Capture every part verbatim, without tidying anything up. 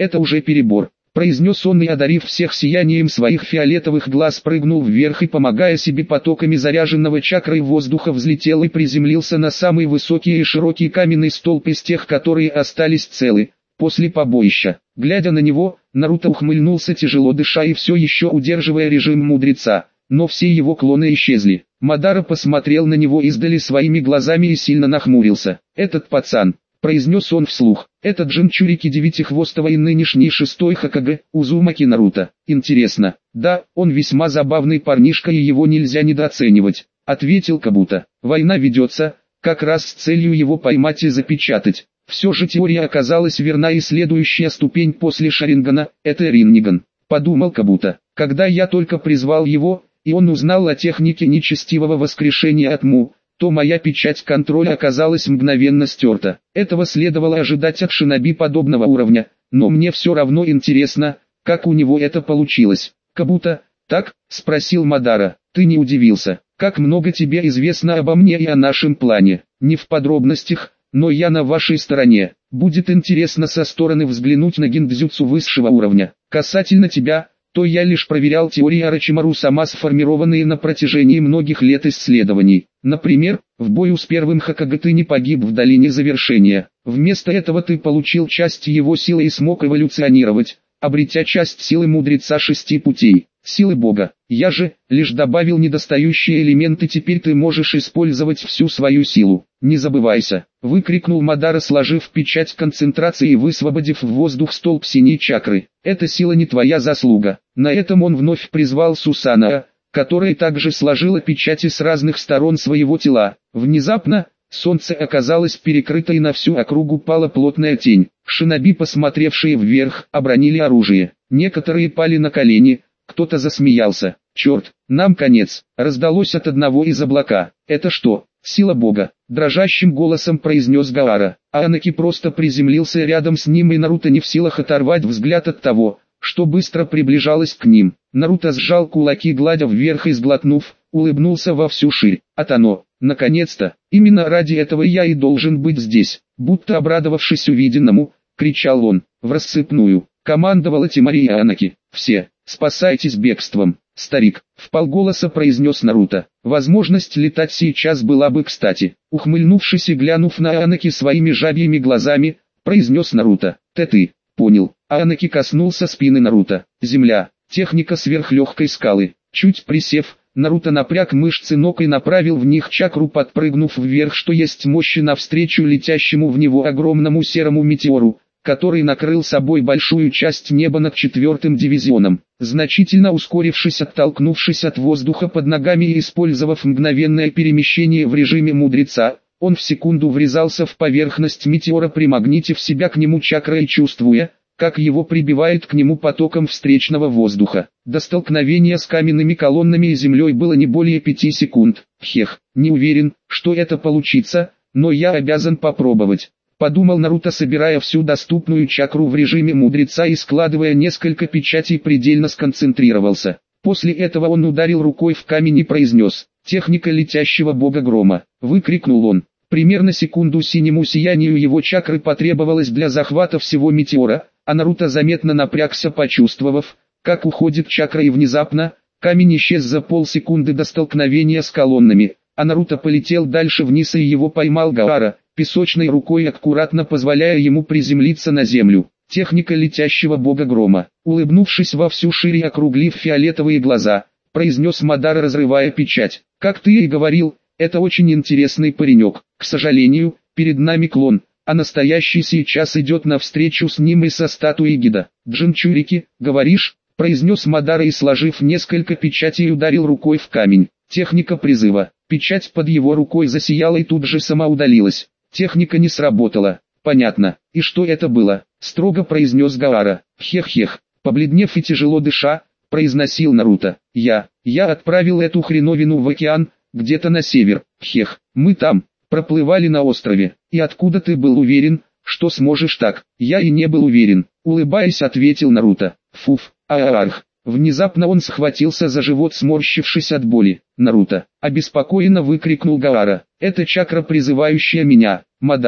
это уже перебор», — произнес он и, одарив всех сиянием своих фиолетовых глаз, прыгнул вверх и, помогая себе потоками заряженного чакрой воздуха, взлетел и приземлился на самый высокий и широкий каменный столб из тех, которые остались целы после побоища. Глядя на него, Наруто ухмыльнулся, тяжело дыша и все еще удерживая режим мудреца, но все его клоны исчезли. Мадара посмотрел на него издали своими глазами и сильно нахмурился. «Этот пацан», — произнес он вслух, — «этот Джинчурики девятихвостого и нынешний шестой Хокаге, Узумаки Наруто. Интересно, да, он весьма забавный парнишка и его нельзя недооценивать», — ответил Кабуто. «Война ведется, как раз с целью его поймать и запечатать. Все же теория оказалась верна, и следующая ступень после Шарингана — это Ринниган», — подумал Кабуто. «Когда я только призвал его, и он узнал о технике нечестивого воскрешения от Му, то моя печать контроля оказалась мгновенно стерта. Этого следовало ожидать от шиноби подобного уровня, но мне все равно интересно, как у него это получилось». «Кабуто, так?» — спросил Мадара. «Ты не удивился? Как много тебе известно обо мне и о нашем плане?» «Не в подробностях, но я на вашей стороне. Будет интересно со стороны взглянуть на гиндзюцу высшего уровня. Касательно тебя, то я лишь проверял теории Орочимару сама, сформированные на протяжении многих лет исследований. Например, в бою с первым Хокаге ты не погиб в долине завершения. Вместо этого ты получил часть его силы и смог эволюционировать, обретя часть силы мудреца шести путей, силы Бога. Я же лишь добавил недостающие элементы, теперь ты можешь использовать всю свою силу. Не забывайся», — выкрикнул Мадара, сложив печать концентрации и высвободив в воздух столб синей чакры. «Эта сила не твоя заслуга». На этом он вновь призвал Сусанаа, которая также сложила печати с разных сторон своего тела. Внезапно солнце оказалось перекрыто и на всю округу пала плотная тень. Шиноби, посмотревшие вверх, обронили оружие. Некоторые пали на колени, кто-то засмеялся. «Черт, нам конец!» — раздалось от одного из облака. «Это что, сила Бога?» — дрожащим голосом произнес Гаара. А Анаки просто приземлился рядом с ним, и Наруто не в силах оторвать взгляд от того, что быстро приближалось к ним. Наруто сжал кулаки, гладя вверх, и, сглотнув, улыбнулся во всю ширь. «От оно, наконец-то! Именно ради этого я и должен быть здесь!» Будто обрадовавшись увиденному, кричал он. В рассыпную командовала Тимари и Анаки. «Все, спасайтесь бегством!» «Старик», — вполголоса произнес Наруто. «Возможность летать сейчас была бы кстати». Ухмыльнувшись и глянув на Анаки своими жабьими глазами, произнес Наруто. «Ты ты, понял». Анаки коснулся спины Наруто. Земля, техника сверхлегкой скалы. Чуть присев, Наруто напряг мышцы ног и направил в них чакру, подпрыгнув вверх, что есть мощи, навстречу летящему в него огромному серому метеору, который накрыл собой большую часть неба над четвертым дивизионом. Значительно ускорившись, оттолкнувшись от воздуха под ногами и использовав мгновенное перемещение в режиме мудреца, он в секунду врезался в поверхность метеора, примагнитив себя к нему чакрой и чувствуя, как его прибивает к нему потоком встречного воздуха. До столкновения с каменными колоннами и землей было не более пяти секунд. Хех, не уверен, что это получится, но я обязан попробовать. Подумал Наруто, собирая всю доступную чакру в режиме мудреца и складывая несколько печатей, предельно сконцентрировался. После этого он ударил рукой в камень и произнес: «Техника летящего бога грома!» Выкрикнул он. Примерно секунду синему сиянию его чакры потребовалось для захвата всего метеора, а Наруто заметно напрягся, почувствовав, как уходит чакра, и внезапно камень исчез за полсекунды до столкновения с колоннами, а Наруто полетел дальше вниз, и его поймал Гаара, песочной рукой аккуратно позволяя ему приземлиться на землю. Техника летящего бога грома. Улыбнувшись во всю шире и округлив фиолетовые глаза, произнес Мадара, разрывая печать: «Как ты и говорил, это очень интересный паренек. К сожалению, перед нами клон, а настоящий сейчас идет навстречу с ним и со статуей Гида». «Джинчурики, говоришь?» — произнес Мадара и, сложив несколько печатей, ударил рукой в камень. Техника призыва. Печать под его рукой засияла и тут же сама удалилась. Техника не сработала. «Понятно. И что это было?» — строго произнес Гаара. «Хех-хех», — побледнев и тяжело дыша, произносил Наруто. «Я, я отправил эту хреновину в океан, где-то на север. Хех, мы там, проплывали на острове. И откуда ты был уверен, что сможешь так?» «Я и не был уверен», — улыбаясь, ответил Наруто. «Фуф, аарх». Внезапно он схватился за живот, сморщившись от боли. «Наруто!» — обеспокоенно выкрикнул Гаара. «Это чакра, призывающая меня, Мадара!»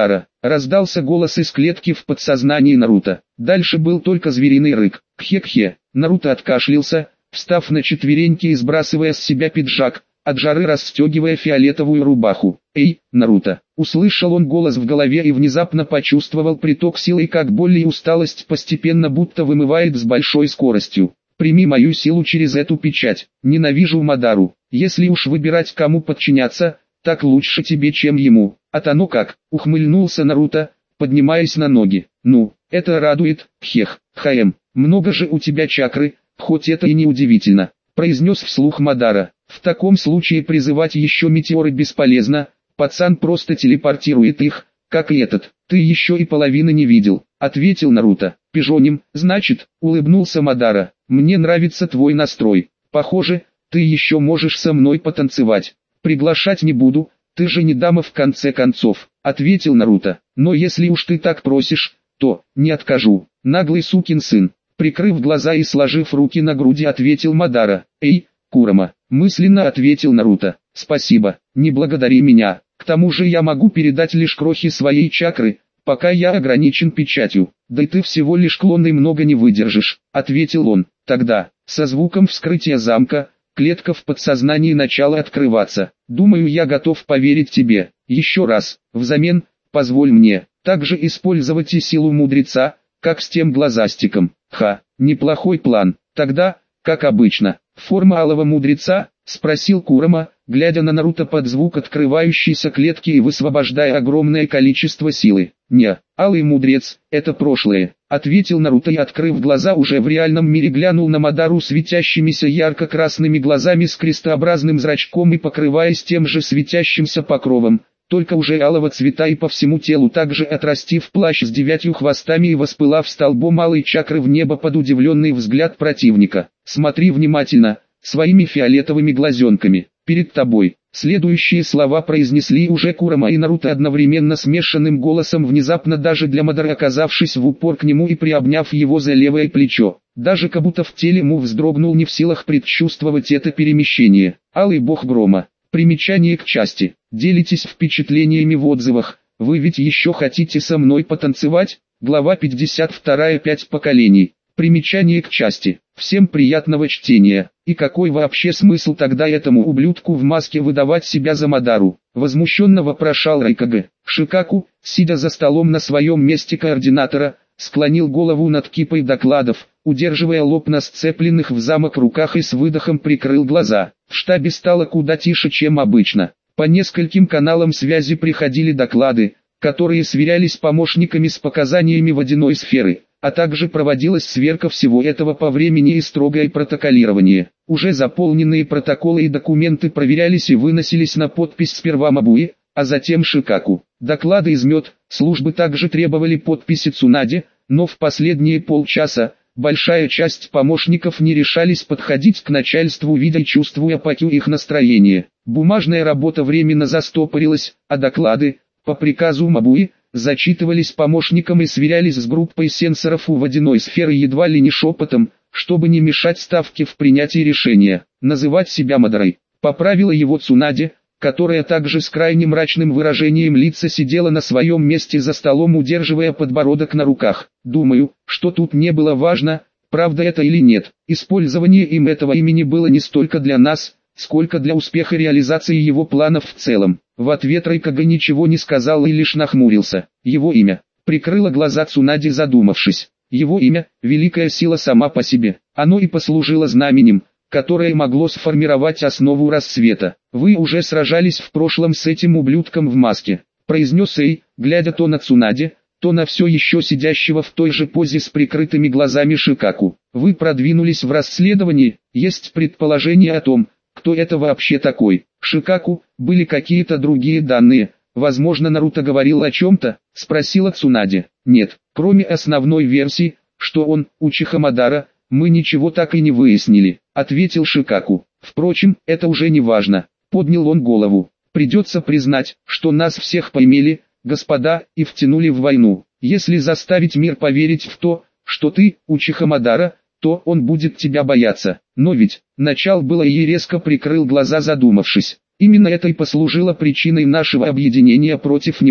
Раздался голос из клетки в подсознании Наруто. Дальше был только звериный рык. Кхе-кхе. Наруто откашлялся, встав на четвереньки и сбрасывая с себя пиджак, от жары расстегивая фиолетовую рубаху. «Эй, Наруто!» Услышал он голос в голове и внезапно почувствовал приток силы, как боль и усталость постепенно будто вымывает с большой скоростью. «Прими мою силу через эту печать. Ненавижу Мадару. Если уж выбирать, кому подчиняться, так лучше тебе, чем ему». «А оно как?» — ухмыльнулся Наруто, поднимаясь на ноги. «Ну, это радует, хех, хаэм. Много же у тебя чакры, хоть это и не удивительно», — произнес вслух Мадара. «В таком случае призывать еще метеоры бесполезно, пацан просто телепортирует их, как и этот. Ты еще и половины не видел», — ответил Наруто. «Пижоним, значит», — улыбнулся Мадара. «Мне нравится твой настрой. Похоже, ты еще можешь со мной потанцевать. Приглашать не буду, ты же не дама в конце концов», — ответил Наруто. «Но если уж ты так просишь, то не откажу». «Наглый сукин сын», — прикрыв глаза и сложив руки на груди, ответил Мадара. «Эй, Курама», — мысленно ответил Наруто. «Спасибо, не благодари меня. К тому же я могу передать лишь крохи своей чакры, пока я ограничен печатью. Да и ты всего лишь клон и много не выдержишь», — ответил он. Тогда, со звуком вскрытия замка, клетка в подсознании начала открываться. «Думаю, я готов поверить тебе. Еще раз, взамен, позволь мне также использовать и силу мудреца, как с тем глазастиком». «Ха, неплохой план. Тогда, как обычно, форма алого мудреца?» — спросил Курама, глядя на Наруто под звук открывающейся клетки и высвобождая огромное количество силы. «Не, алый мудрец, это прошлое», — ответил Наруто и, открыв глаза, уже в реальном мире глянул на Мадару светящимися ярко-красными глазами с крестообразным зрачком и покрываясь тем же светящимся покровом, только уже алого цвета, и по всему телу также отрастив плащ с девятью хвостами и воспылав столбом алой чакры в небо под удивленный взгляд противника. «Смотри внимательно, своими фиолетовыми глазенками. Перед тобой». Следующие слова произнесли уже Курама и Наруто одновременно смешанным голосом, внезапно даже для Мадары оказавшись в упор к нему и приобняв его за левое плечо. Даже как будто в теле му вздрогнул, не в силах предчувствовать это перемещение. Алый бог грома. Примечание к части. Делитесь впечатлениями в отзывах. Вы ведь еще хотите со мной потанцевать? Глава пятьдесят два. Пять поколений. Примечание к части. Всем приятного чтения. И какой вообще смысл тогда этому ублюдку в маске выдавать себя за Мадару? Возмущенно вопрошал Райкаге. Шикаку, сидя за столом на своем месте координатора, склонил голову над кипой докладов, удерживая лоб на сцепленных в замок руках, и с выдохом прикрыл глаза. В штабе стало куда тише, чем обычно. По нескольким каналам связи приходили доклады, которые сверялись помощниками с показаниями водяной сферы, а также проводилась сверка всего этого по времени и строгое протоколирование. Уже заполненные протоколы и документы проверялись и выносились на подпись сперва Мабуи, а затем Шикаку. Доклады из МЕД службы также требовали подписи Цунаде, но в последние полчаса большая часть помощников не решались подходить к начальству, видя и чувствуя покю их настроение. Бумажная работа временно застопорилась, а доклады, по приказу Мабуи, зачитывались помощником и сверялись с группой сенсоров у водяной сферы едва ли не шепотом, чтобы не мешать ставке в принятии решения. Называть себя Мадарой поправила его Цунаде, которая также с крайне мрачным выражением лица сидела на своем месте за столом, удерживая подбородок на руках. «Думаю, что тут не было важно, правда это или нет. Использование им этого имени было не столько для нас, сколько для успеха реализации его планов в целом». В ответ Райкаге ничего не сказал и лишь нахмурился. Его имя. Прикрыла глаза Цунаде, задумавшись. Его имя – великая сила сама по себе. Оно и послужило знаменем, которое могло сформировать основу рассвета. «Вы уже сражались в прошлом с этим ублюдком в маске», – произнес Эй, глядя то на Цунаде, то на все еще сидящего в той же позе с прикрытыми глазами Шикаку. «Вы продвинулись в расследовании, есть предположение о том, кто это вообще такой?» Шикаку, были какие-то другие данные, возможно, Наруто говорил о чем-то, спросила Цунаде. «Нет, кроме основной версии, что он, Учиха Мадара, мы ничего так и не выяснили», ответил Шикаку. «Впрочем, это уже не важно», поднял он голову. «Придется признать, что нас всех поймели, господа, и втянули в войну. Если заставить мир поверить в то, что ты, Учиха Мадара, то он будет тебя бояться. Но ведь, начал было и резко прикрыл глаза, задумавшись. Именно это и послужило причиной нашего объединения против него.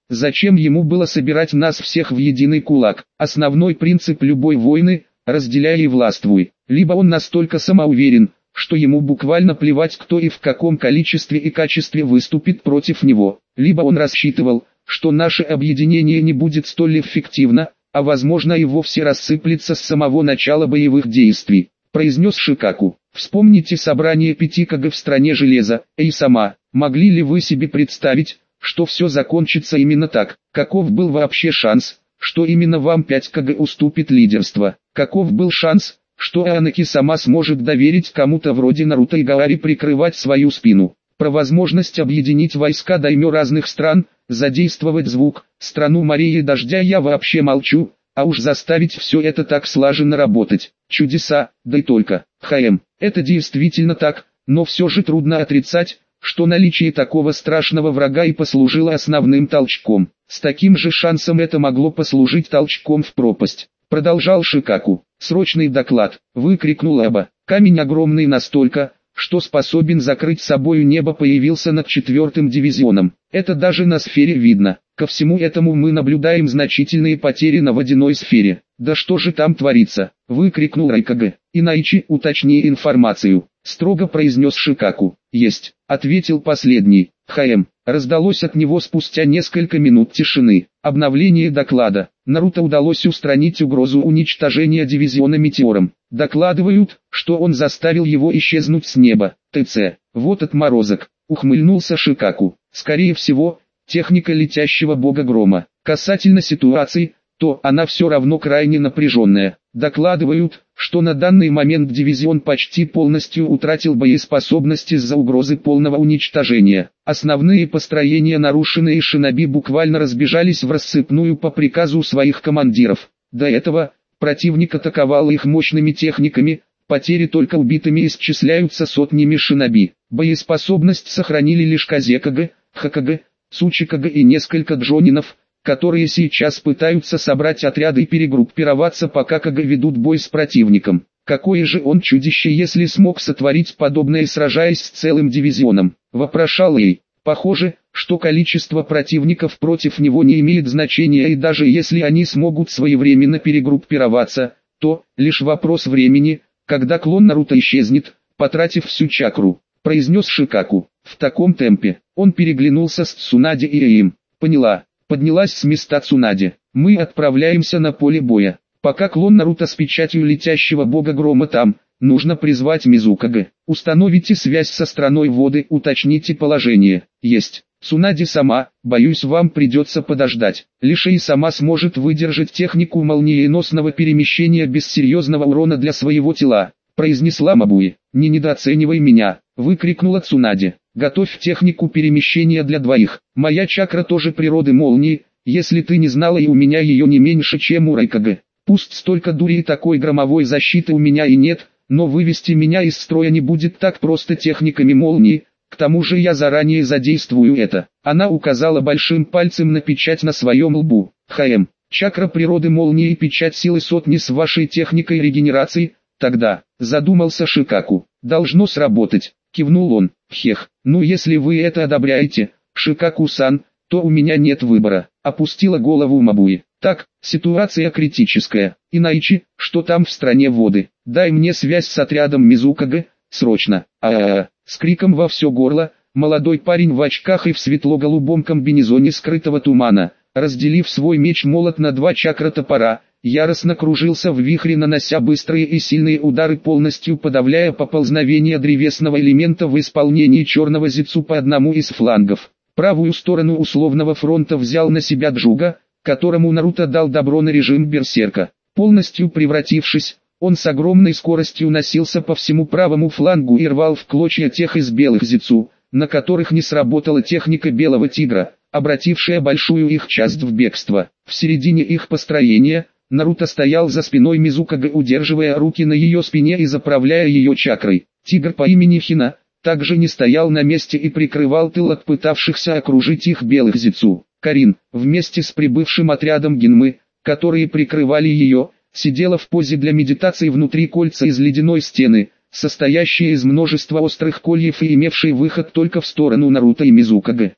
Зачем ему было собирать нас всех в единый кулак? Основной принцип любой войны – разделяй и властвуй. Либо он настолько самоуверен, что ему буквально плевать, кто и в каком количестве и качестве выступит против него. Либо он рассчитывал, что наше объединение не будет столь эффективно, а возможно и вовсе рассыплется с самого начала боевых действий, произнес Шикаку. Вспомните собрание пяти кг в стране железа, и сама, могли ли вы себе представить, что все закончится именно так? Каков был вообще шанс, что именно вам пять кг уступит лидерство? Каков был шанс, что Анаки сама сможет доверить кому-то вроде Наруто и Гаори прикрывать свою спину? Про возможность объединить войска даймё разных стран, задействовать звук, страну морей и дождя я вообще молчу, а уж заставить все это так слаженно работать. Чудеса, да и только. ХМ, это действительно так, но все же трудно отрицать, что наличие такого страшного врага и послужило основным толчком. С таким же шансом это могло послужить толчком в пропасть. Продолжал Шикаку. «Срочный доклад!» — выкрикнул Эба. Камень огромный настолько, что способен закрыть собою небо, появился над четвертым дивизионом. Это даже на сфере видно. Ко всему этому мы наблюдаем значительные потери на водяной сфере. «Да что же там творится?» — выкрикнул Райкаге. «Инайчи, уточни информацию», — строго произнес Шикаку. «Есть», — ответил последний. «ХМ». Раздалось от него спустя несколько минут тишины. Обновление доклада. Наруто удалось устранить угрозу уничтожения дивизиона метеором. Докладывают, что он заставил его исчезнуть с неба. ТЦ. Вот отморозок. Ухмыльнулся Шикаку. Скорее всего, техника летящего бога грома. Касательно ситуации, то она все равно крайне напряженная. Докладывают, что на данный момент дивизион почти полностью утратил боеспособность из-за угрозы полного уничтожения. Основные построения нарушены и шиноби буквально разбежались в рассыпную по приказу своих командиров. До этого, противник атаковал их мощными техниками, потери только убитыми исчисляются сотнями шиноби. Боеспособность сохранили лишь Казекага, Хокага, Цучикага и несколько джонинов, которые сейчас пытаются собрать отряды и перегруппироваться, пока Кага ведут бой с противником. Какое же он чудище, если смог сотворить подобное, сражаясь с целым дивизионом, вопрошал Эй. Похоже, что количество противников против него не имеет значения, и даже если они смогут своевременно перегруппироваться, то лишь вопрос времени, когда клон Наруто исчезнет, потратив всю чакру, произнес Шикаку. В таком темпе он переглянулся с Цунаде и Эем. Поняла. Поднялась с места Цунаде. Мы отправляемся на поле боя. Пока клон Наруто с печатью летящего бога грома там, нужно призвать Мизукага. Установите связь со страной воды, уточните положение. Есть. Цунаде сама, боюсь, вам придется подождать. Лишь и сама сможет выдержать технику молниеносного перемещения без серьезного урона для своего тела, произнесла Мабуи. Не недооценивай меня, выкрикнула Цунаде. Готовь технику перемещения для двоих. Моя чакра тоже природы молнии, если ты не знала, и у меня ее не меньше, чем у Райкага. Пусть столько дури и такой громовой защиты у меня и нет, но вывести меня из строя не будет так просто техниками молнии, к тому же я заранее задействую это. Она указала большим пальцем на печать на своем лбу. ХМ. Чакра природы молнии и печать силы сотни с вашей техникой регенерации, тогда, задумался Шикаку, должно сработать. Кивнул он. Хех, ну если вы это одобряете, Шикаку-сан, то у меня нет выбора. Опустила голову Мабуи. Так, ситуация критическая. Инайчи, что там в стране воды? Дай мне связь с отрядом Мизукага, срочно. А-а-а. С криком во все горло, молодой парень в очках и в светло-голубом комбинезоне скрытого тумана, разделив свой меч-молот на два чакра топора, яростно кружился в вихре, нанося быстрые и сильные удары, полностью подавляя поползновение древесного элемента в исполнении черного зицу по одному из флангов. Правую сторону условного фронта взял на себя Джуга, которому Наруто дал добро на режим берсерка. Полностью превратившись, он с огромной скоростью носился по всему правому флангу и рвал в клочья тех из белых зицу, на которых не сработала техника белого тигра, обратившая большую их часть в бегство. В середине их построения Наруто стоял за спиной Мизукага, удерживая руки на ее спине и заправляя ее чакрой. Тигр по имени Хина также не стоял на месте и прикрывал тыл от пытавшихся окружить их белых зицу. Карин, вместе с прибывшим отрядом Гинмы, которые прикрывали ее, сидела в позе для медитации внутри кольца из ледяной стены, состоящей из множества острых кольев и имевшей выход только в сторону Наруто и Мизукага.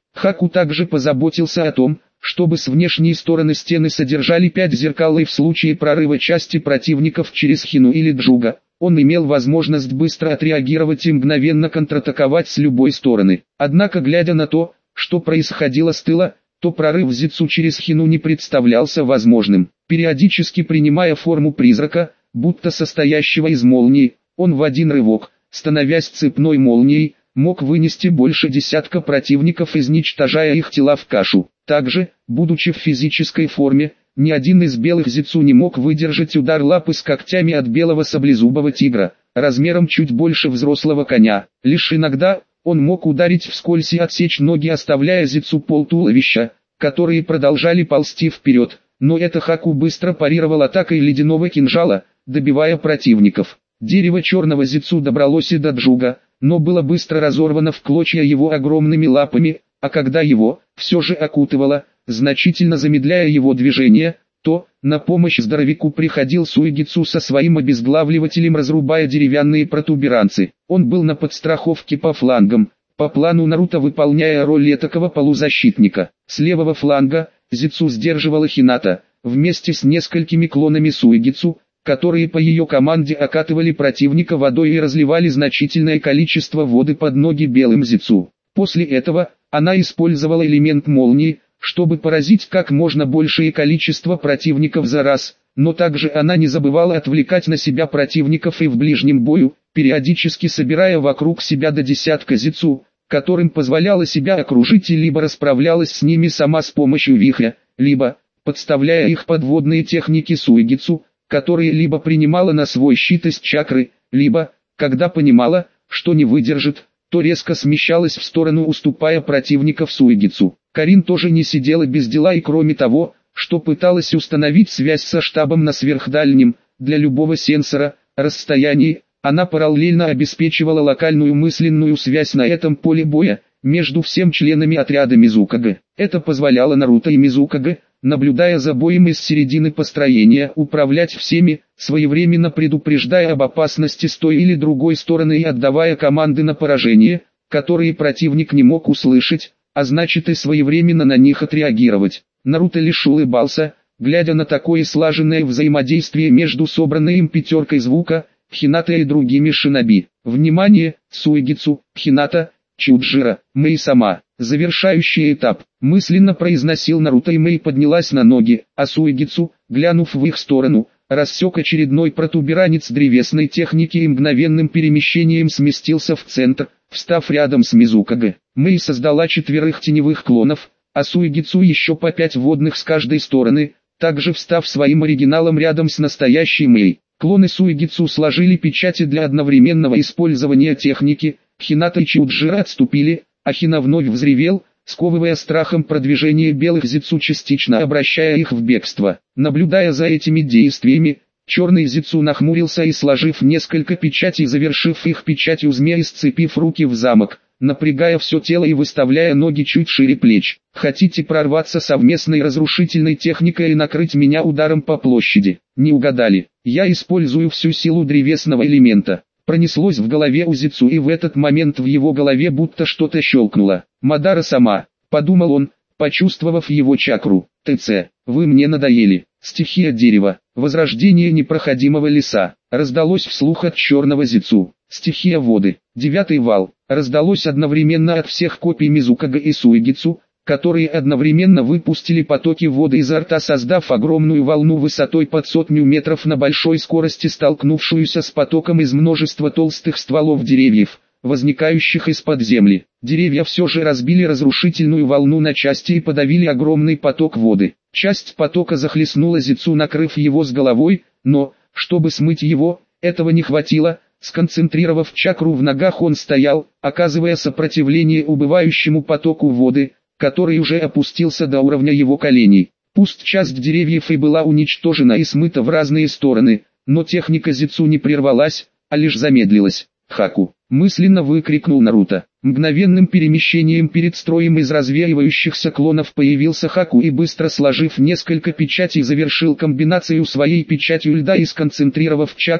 Хаку также позаботился о том, чтобы с внешней стороны стены содержали пять зеркал и в случае прорыва части противников через Хину или Джуга, он имел возможность быстро отреагировать и мгновенно контратаковать с любой стороны. Однако, глядя на то, что происходило с тыла, то прорыв Зицу через Хину не представлялся возможным. Периодически принимая форму призрака, будто состоящего из молнии, он в один рывок, становясь цепной молнией, мог вынести больше десятка противников, изничтожая их тела в кашу. Также, будучи в физической форме, ни один из белых Зицу не мог выдержать удар лапы с когтями от белого саблезубого тигра, размером чуть больше взрослого коня. Лишь иногда он мог ударить вскользь и отсечь ноги, оставляя Зицу полтуловища, которые продолжали ползти вперед, но это Хаку быстро парировал атакой ледяного кинжала, добивая противников. Дерево черного Зицу добралось и до Джуга, но было быстро разорвано в клочья его огромными лапами, а когда его все же окутывало, значительно замедляя его движение, то на помощь здоровяку приходил Суигицу со своим обезглавливателем, разрубая деревянные протуберанцы. Он был на подстраховке по флангам, по плану Наруто выполняя роль этакого полузащитника. С левого фланга Зицу сдерживала Хината, вместе с несколькими клонами Суигицу, которые по ее команде окатывали противника водой и разливали значительное количество воды под ноги белым Зицу. После этого она использовала элемент молнии, чтобы поразить как можно большее количество противников за раз, но также она не забывала отвлекать на себя противников и в ближнем бою, периодически собирая вокруг себя до десятка Зицу, которым позволяла себя окружить и либо расправлялась с ними сама с помощью вихря, либо подставляя их подводные техники Суигицу, которые либо принимала на свой щит из чакры, либо, когда понимала, что не выдержит, то резко смещалась в сторону, уступая противников Суигицу. Карин тоже не сидела без дела и кроме того, что пыталась установить связь со штабом на сверхдальнем, для любого сенсора, расстоянии, она параллельно обеспечивала локальную мысленную связь на этом поле боя, между всем членами отряда Мизукage. Это позволяло Наруто и Мизукage, наблюдая за боем из середины построения, управлять всеми, своевременно предупреждая об опасности с той или другой стороны и отдавая команды на поражение, которые противник не мог услышать, а значит и своевременно на них отреагировать. Наруто лишь улыбался, глядя на такое слаженное взаимодействие между собранной им пятеркой звука, Хината и другими шиноби. Внимание, Суигицу, Хината, Чуджира, Мэй сама. Завершающий этап. Мысленно произносил Наруто, и Мэй поднялась на ноги, а Суигицу, глянув в их сторону, рассек очередной протуберанец древесной техники и мгновенным перемещением сместился в центр, встав рядом с Мизукage. Мэй создала четверых теневых клонов, а Суигицу еще по пять водных с каждой стороны, также встав своим оригиналом рядом с настоящей Мэй. Клоны Суигицу сложили печати для одновременного использования техники, Хината и Чуджира отступили, а Хина вновь взревел, сковывая страхом продвижение белых Зицу, частично обращая их в бегство. Наблюдая за этими действиями, черный Зицу нахмурился и, сложив несколько печатей, завершив их печатью змеи, сцепив руки в замок, напрягая все тело и выставляя ноги чуть шире плеч. «Хотите прорваться совместной разрушительной техникой и накрыть меня ударом по площади?» Не угадали. Я использую всю силу древесного элемента. Пронеслось в голове у Зицу, и в этот момент в его голове будто что-то щелкнуло. «Мадара сама», — подумал он, почувствовав его чакру. «ТЦ, вы мне надоели». Стихия дерева. Возрождение непроходимого леса. Раздалось вслух от черного Зицу. Стихия воды. Девятый вал. Раздалось одновременно от всех копий Мизукage и Суигицу, которые одновременно выпустили потоки воды изо рта, создав огромную волну высотой под сотню метров на большой скорости, столкнувшуюся с потоком из множества толстых стволов деревьев, возникающих из-под земли. Деревья все же разбили разрушительную волну на части и подавили огромный поток воды. Часть потока захлестнула Зицу, накрыв его с головой, но, чтобы смыть его, этого не хватило. Сконцентрировав чакру в ногах, он стоял, оказывая сопротивление убывающему потоку воды, который уже опустился до уровня его коленей. Пусть часть деревьев и была уничтожена и смыта в разные стороны, но техника Зицу не прервалась, а лишь замедлилась. «Хаку!» — мысленно выкрикнул Наруто. Мгновенным перемещением перед строем из развеивающихся клонов появился Хаку и, быстро сложив несколько печатей, завершил комбинацию своей печатью льда и, сконцентрировав чакру,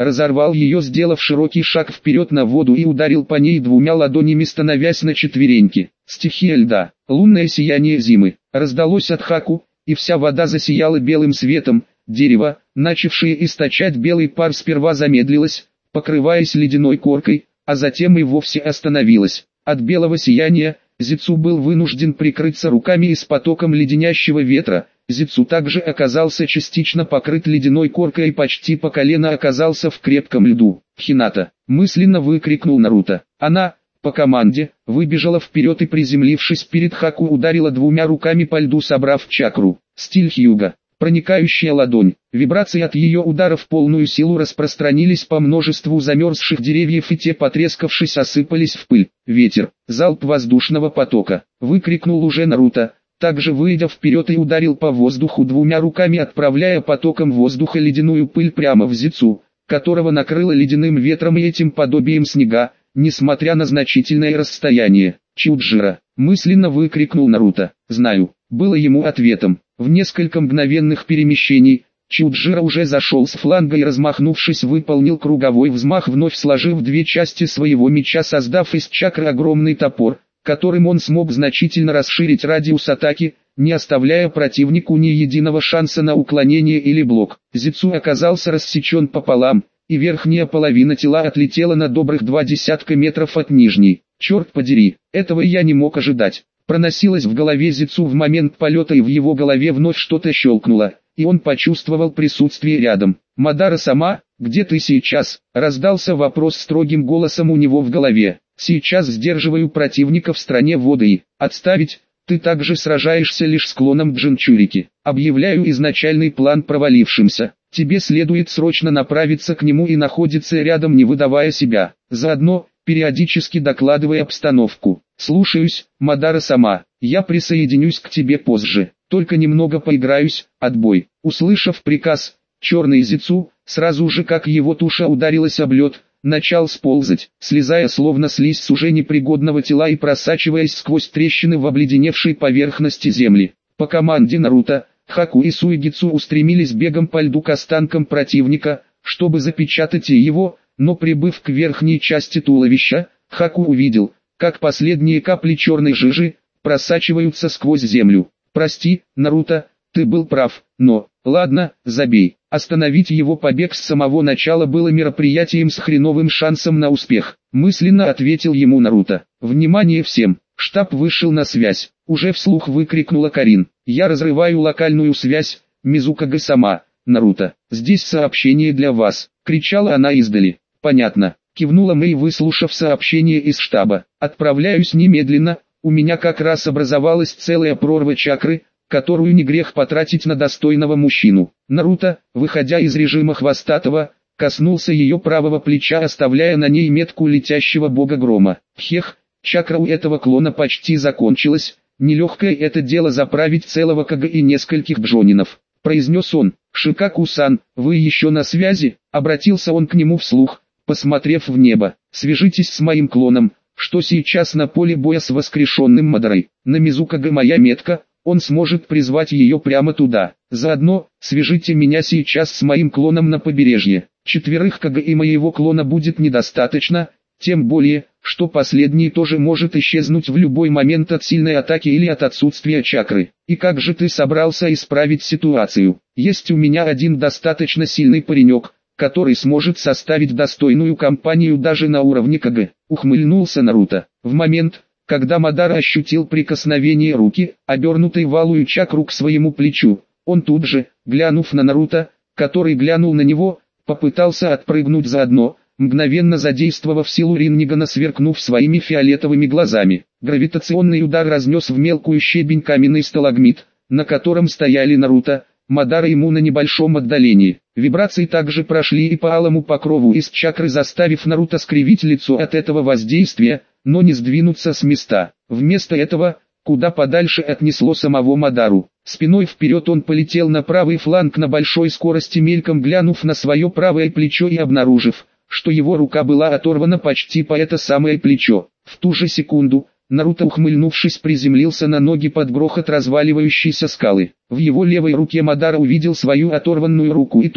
разорвал ее, сделав широкий шаг вперед на воду и ударил по ней двумя ладонями, становясь на четвереньки. Стихия льда, лунное сияние зимы, раздалось от Хаку, и вся вода засияла белым светом. Дерево, начавшее источать белый пар, сперва замедлилось, покрываясь ледяной коркой, а затем и вовсе остановилось. От белого сияния Зицу был вынужден прикрыться руками, и с потоком леденящего ветра Зицу также оказался частично покрыт ледяной коркой и почти по колено оказался в крепком льду. «Хината!» — мысленно выкрикнул Наруто. Она, по команде, выбежала вперед и, приземлившись перед Хаку, ударила двумя руками по льду, собрав чакру. Стиль Хьюга. Проникающая ладонь. Вибрации от ее удара в полную силу распространились по множеству замерзших деревьев, и те, потрескавшись, осыпались в пыль. Ветер. Залп воздушного потока. Выкрикнул уже Наруто, также выйдя вперед и ударил по воздуху двумя руками, отправляя потоком воздуха ледяную пыль прямо в Зицу, которого накрыло ледяным ветром и этим подобием снега, несмотря на значительное расстояние. «Чуджира!» — мысленно выкрикнул Наруто. «Знаю», — было ему ответом. В несколько мгновенных перемещений Чуджира уже зашел с фланга и, размахнувшись, выполнил круговой взмах, вновь сложив две части своего меча, создав из чакры огромный топор, которым он смог значительно расширить радиус атаки, не оставляя противнику ни единого шанса на уклонение или блок. Зицу оказался рассечен пополам, и верхняя половина тела отлетела на добрых два десятка метров от нижней. «Черт подери, этого я не мог ожидать». Проносилось в голове Зицу в момент полета, и в его голове вновь что-то щелкнуло, и он почувствовал присутствие рядом. «Мадара-сама, где ты сейчас?» — раздался вопрос строгим голосом у него в голове. «Сейчас сдерживаю противника в стране воды и... Отставить, ты также сражаешься лишь с клоном Джинчурики. Объявляю изначальный план провалившимся. Тебе следует срочно направиться к нему и находиться рядом, не выдавая себя. Заодно, периодически докладывай обстановку». «Слушаюсь, Мадара-сама, я присоединюсь к тебе позже, только немного поиграюсь, отбой». Услышав приказ, черный Зицу, сразу же как его туша ударилась об лед, начал сползать, слезая словно слизь с уже непригодного тела и просачиваясь сквозь трещины в обледеневшей поверхности земли. По команде Наруто, Хаку и Суигицу устремились бегом по льду к останкам противника, чтобы запечатать его, но прибыв к верхней части туловища, Хаку увидел, как последние капли черной жижи просачиваются сквозь землю. «Прости, Наруто, ты был прав, но, ладно, забей». Остановить его побег с самого начала было мероприятием с хреновым шансом на успех, мысленно ответил ему Наруто. «Внимание всем, штаб вышел на связь», уже вслух выкрикнула Карин. «Я разрываю локальную связь, Мизукага-сама, Наруто, здесь сообщение для вас», кричала она издали. «Понятно», кивнула Мэй, выслушав сообщение из штаба. «Отправляюсь немедленно, у меня как раз образовалась целая прорва чакры, которую не грех потратить на достойного мужчину». Наруто, выходя из режима хвостатого, коснулся ее правого плеча, оставляя на ней метку летящего бога грома. «Хех, чакра у этого клона почти закончилась, нелегкое это дело заправить целого Кага и нескольких бжонинов», произнес он. «Шикаку-сан, вы еще на связи?» Обратился он к нему вслух, посмотрев в небо. «Свяжитесь с моим клоном, что сейчас на поле боя с воскрешенным Мадарой. На Мизукага моя метка, он сможет призвать ее прямо туда. Заодно, свяжите меня сейчас с моим клоном на побережье. Четверых Кага и моего клона будет недостаточно, тем более, что последний тоже может исчезнуть в любой момент от сильной атаки или от отсутствия чакры. И как же ты собрался исправить ситуацию? Есть у меня один достаточно сильный паренек, который сможет составить достойную компанию даже на уровне Кага», ухмыльнулся Наруто. В момент, когда Мадара ощутил прикосновение руки, обернутой в алую чакру к своему плечу, он тут же, глянув на Наруто, который глянул на него, попытался отпрыгнуть заодно, мгновенно задействовав силу Риннигана, сверкнув своими фиолетовыми глазами. Гравитационный удар разнес в мелкую щебень каменный сталагмит, на котором стояли Наруто, Мадара ему на небольшом отдалении. Вибрации также прошли и по алому покрову из чакры, заставив Наруто скривить лицо от этого воздействия, но не сдвинуться с места. Вместо этого, куда подальше отнесло самого Мадару. Спиной вперед он полетел на правый фланг на большой скорости, мельком глянув на свое правое плечо и обнаружив, что его рука была оторвана почти по это самое плечо. В ту же секунду, Наруто, ухмыльнувшись, приземлился на ноги под грохот разваливающейся скалы. В его левой руке Мадара увидел свою оторванную руку и то,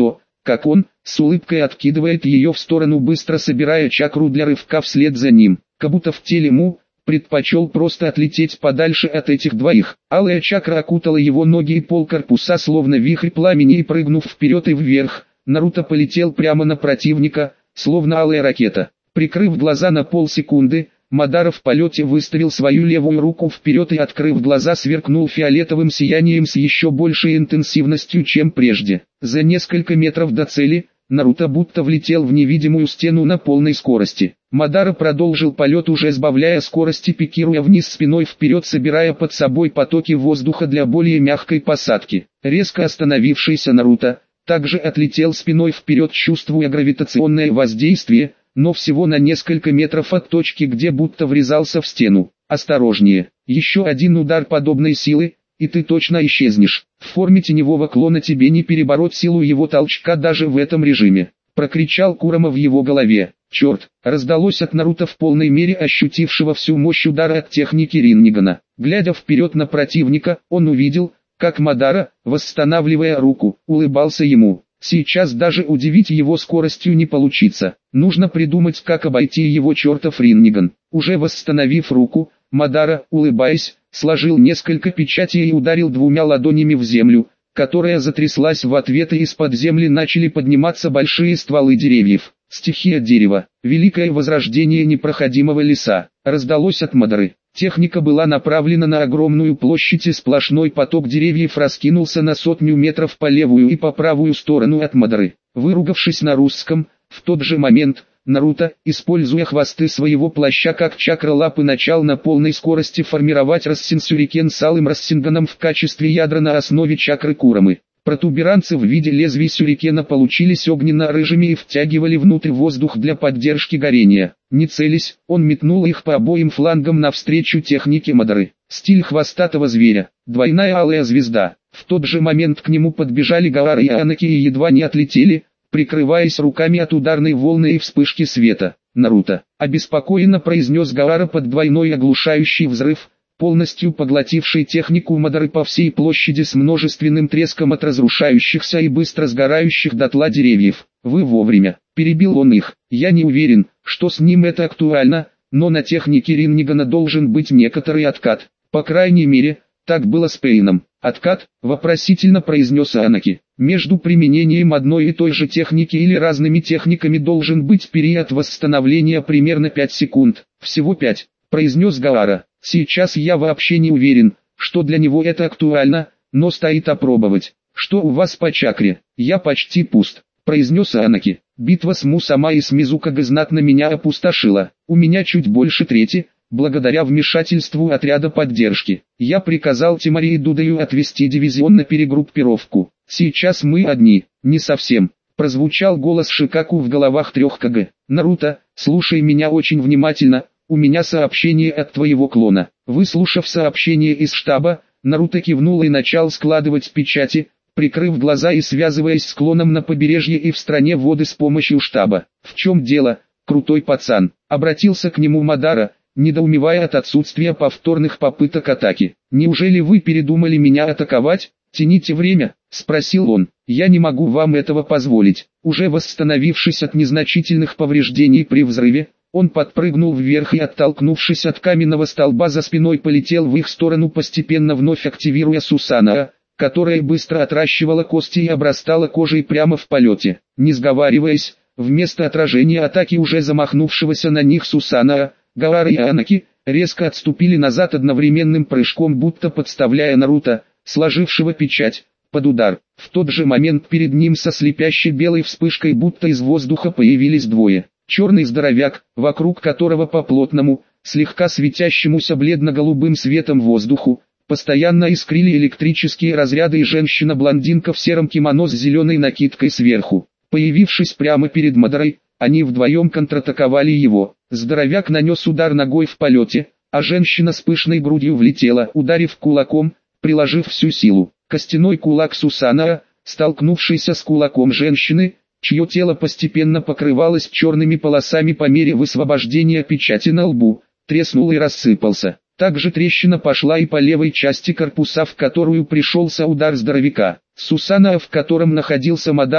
как он, с улыбкой откидывает ее в сторону, быстро собирая чакру для рывка вслед за ним, как будто в теле Му предпочел просто отлететь подальше от этих двоих. Алая чакра окутала его ноги и пол корпуса словно вихрь пламени, и прыгнув вперед и вверх, Наруто полетел прямо на противника, словно алая ракета. Прикрыв глаза на полсекунды, Мадара в полете выставил свою левую руку вперед и, открыв глаза, сверкнул фиолетовым сиянием с еще большей интенсивностью, чем прежде. За несколько метров до цели, Наруто будто влетел в невидимую стену на полной скорости. Мадара продолжил полет, уже сбавляя скорости, пикируя вниз спиной вперед, собирая под собой потоки воздуха для более мягкой посадки. Резко остановившийся Наруто также отлетел спиной вперед, чувствуя гравитационное воздействие, но всего на несколько метров от точки, где будто врезался в стену. «Осторожнее, еще один удар подобной силы, и ты точно исчезнешь. В форме теневого клона тебе не перебороть силу его толчка даже в этом режиме», — прокричал Курама в его голове. «Черт!» — раздалось от Наруто, в полной мере ощутившего всю мощь удара от техники Рингана. Глядя вперед на противника, он увидел, как Мадара, восстанавливая руку, улыбался ему. Сейчас даже удивить его скоростью не получится. Нужно придумать, как обойти его чертов Ринган. Уже восстановив руку, Мадара, улыбаясь, сложил несколько печатей и ударил двумя ладонями в землю, которая затряслась в ответ, и из-под земли начали подниматься большие стволы деревьев. Стихия дерева, великое возрождение непроходимого леса, раздалось от Мадары. Техника была направлена на огромную площадь, и сплошной поток деревьев раскинулся на сотню метров по левую и по правую сторону от Мадары. Выругавшись на русском, в тот же момент Наруто, используя хвосты своего плаща как чакра-лапы, начал на полной скорости формировать рассин-сюрикен с алым рассинганом в качестве ядра на основе чакры Курамы. Протуберанцы в виде лезвий сюрикена получились огненно-рыжими и втягивали внутрь воздух для поддержки горения. Не целясь, он метнул их по обоим флангам навстречу технике Мадары. Стиль хвостатого зверя, двойная алая звезда. В тот же момент к нему подбежали Гаара и Анаки и едва не отлетели, прикрываясь руками от ударной волны и вспышки света. «Наруто», — обеспокоенно произнес Гаара под двойной оглушающий взрыв, полностью поглотивший технику Мадары по всей площади с множественным треском от разрушающихся и быстро сгорающих дотла деревьев. «Вы вовремя», — перебил он их. «Я не уверен, что с ним это актуально, но на технике Рингана должен быть некоторый откат. По крайней мере, так было с Пейном». «Откат?» — вопросительно произнес Анаки. «Между применением одной и той же техники или разными техниками должен быть период восстановления примерно пять секунд. Всего пять», — произнес Гаара. «Сейчас я вообще не уверен, что для него это актуально, но стоит опробовать. Что у вас по чакре?» «Я почти пуст», — произнес Анаки. «Битва с Мусама и с Мизукага знатно меня опустошила. У меня чуть больше трети, благодаря вмешательству отряда поддержки. Я приказал Тимари и Дудаю отвести дивизион на перегруппировку. Сейчас мы одни». «Не совсем», — прозвучал голос Шикаку в головах трех КГ. «Наруто, слушай меня очень внимательно. У меня сообщение от твоего клона». Выслушав сообщение из штаба, Наруто кивнул и начал складывать печати, прикрыв глаза и связываясь с клоном на побережье и в стране воды с помощью штаба. «В чем дело, крутой пацан?» — обратился к нему Мадара, недоумевая от отсутствия повторных попыток атаки. «Неужели вы передумали меня атаковать? Тяните время?» — спросил он. «Я не могу вам этого позволить». Уже восстановившись от незначительных повреждений при взрыве, он подпрыгнул вверх и, оттолкнувшись от каменного столба за спиной, полетел в их сторону, постепенно вновь активируя Сусанаа, которая быстро отращивала кости и обрастала кожей прямо в полете. Не сговариваясь, вместо отражения атаки уже замахнувшегося на них Сусанаа, Гаара и Анаки резко отступили назад одновременным прыжком, будто подставляя Наруто, сложившего печать, под удар. В тот же момент перед ним со слепящей белой вспышкой будто из воздуха появились двое. Черный здоровяк, вокруг которого по плотному, слегка светящемуся бледно-голубым светом воздуху, постоянно искрили электрические разряды, и женщина-блондинка в сером кимоно с зеленой накидкой сверху. Появившись прямо перед Мадарой, они вдвоем контратаковали его. Здоровяк нанес удар ногой в полете, а женщина с пышной грудью влетела, ударив кулаком, приложив всю силу. Костяной кулак Сусанаа, столкнувшийся с кулаком женщины, чье тело постепенно покрывалось черными полосами по мере высвобождения печати на лбу, треснул и рассыпался. Также трещина пошла и по левой части корпуса, в которую пришелся удар здоровяка. Сусанаа, в котором находился Мадара,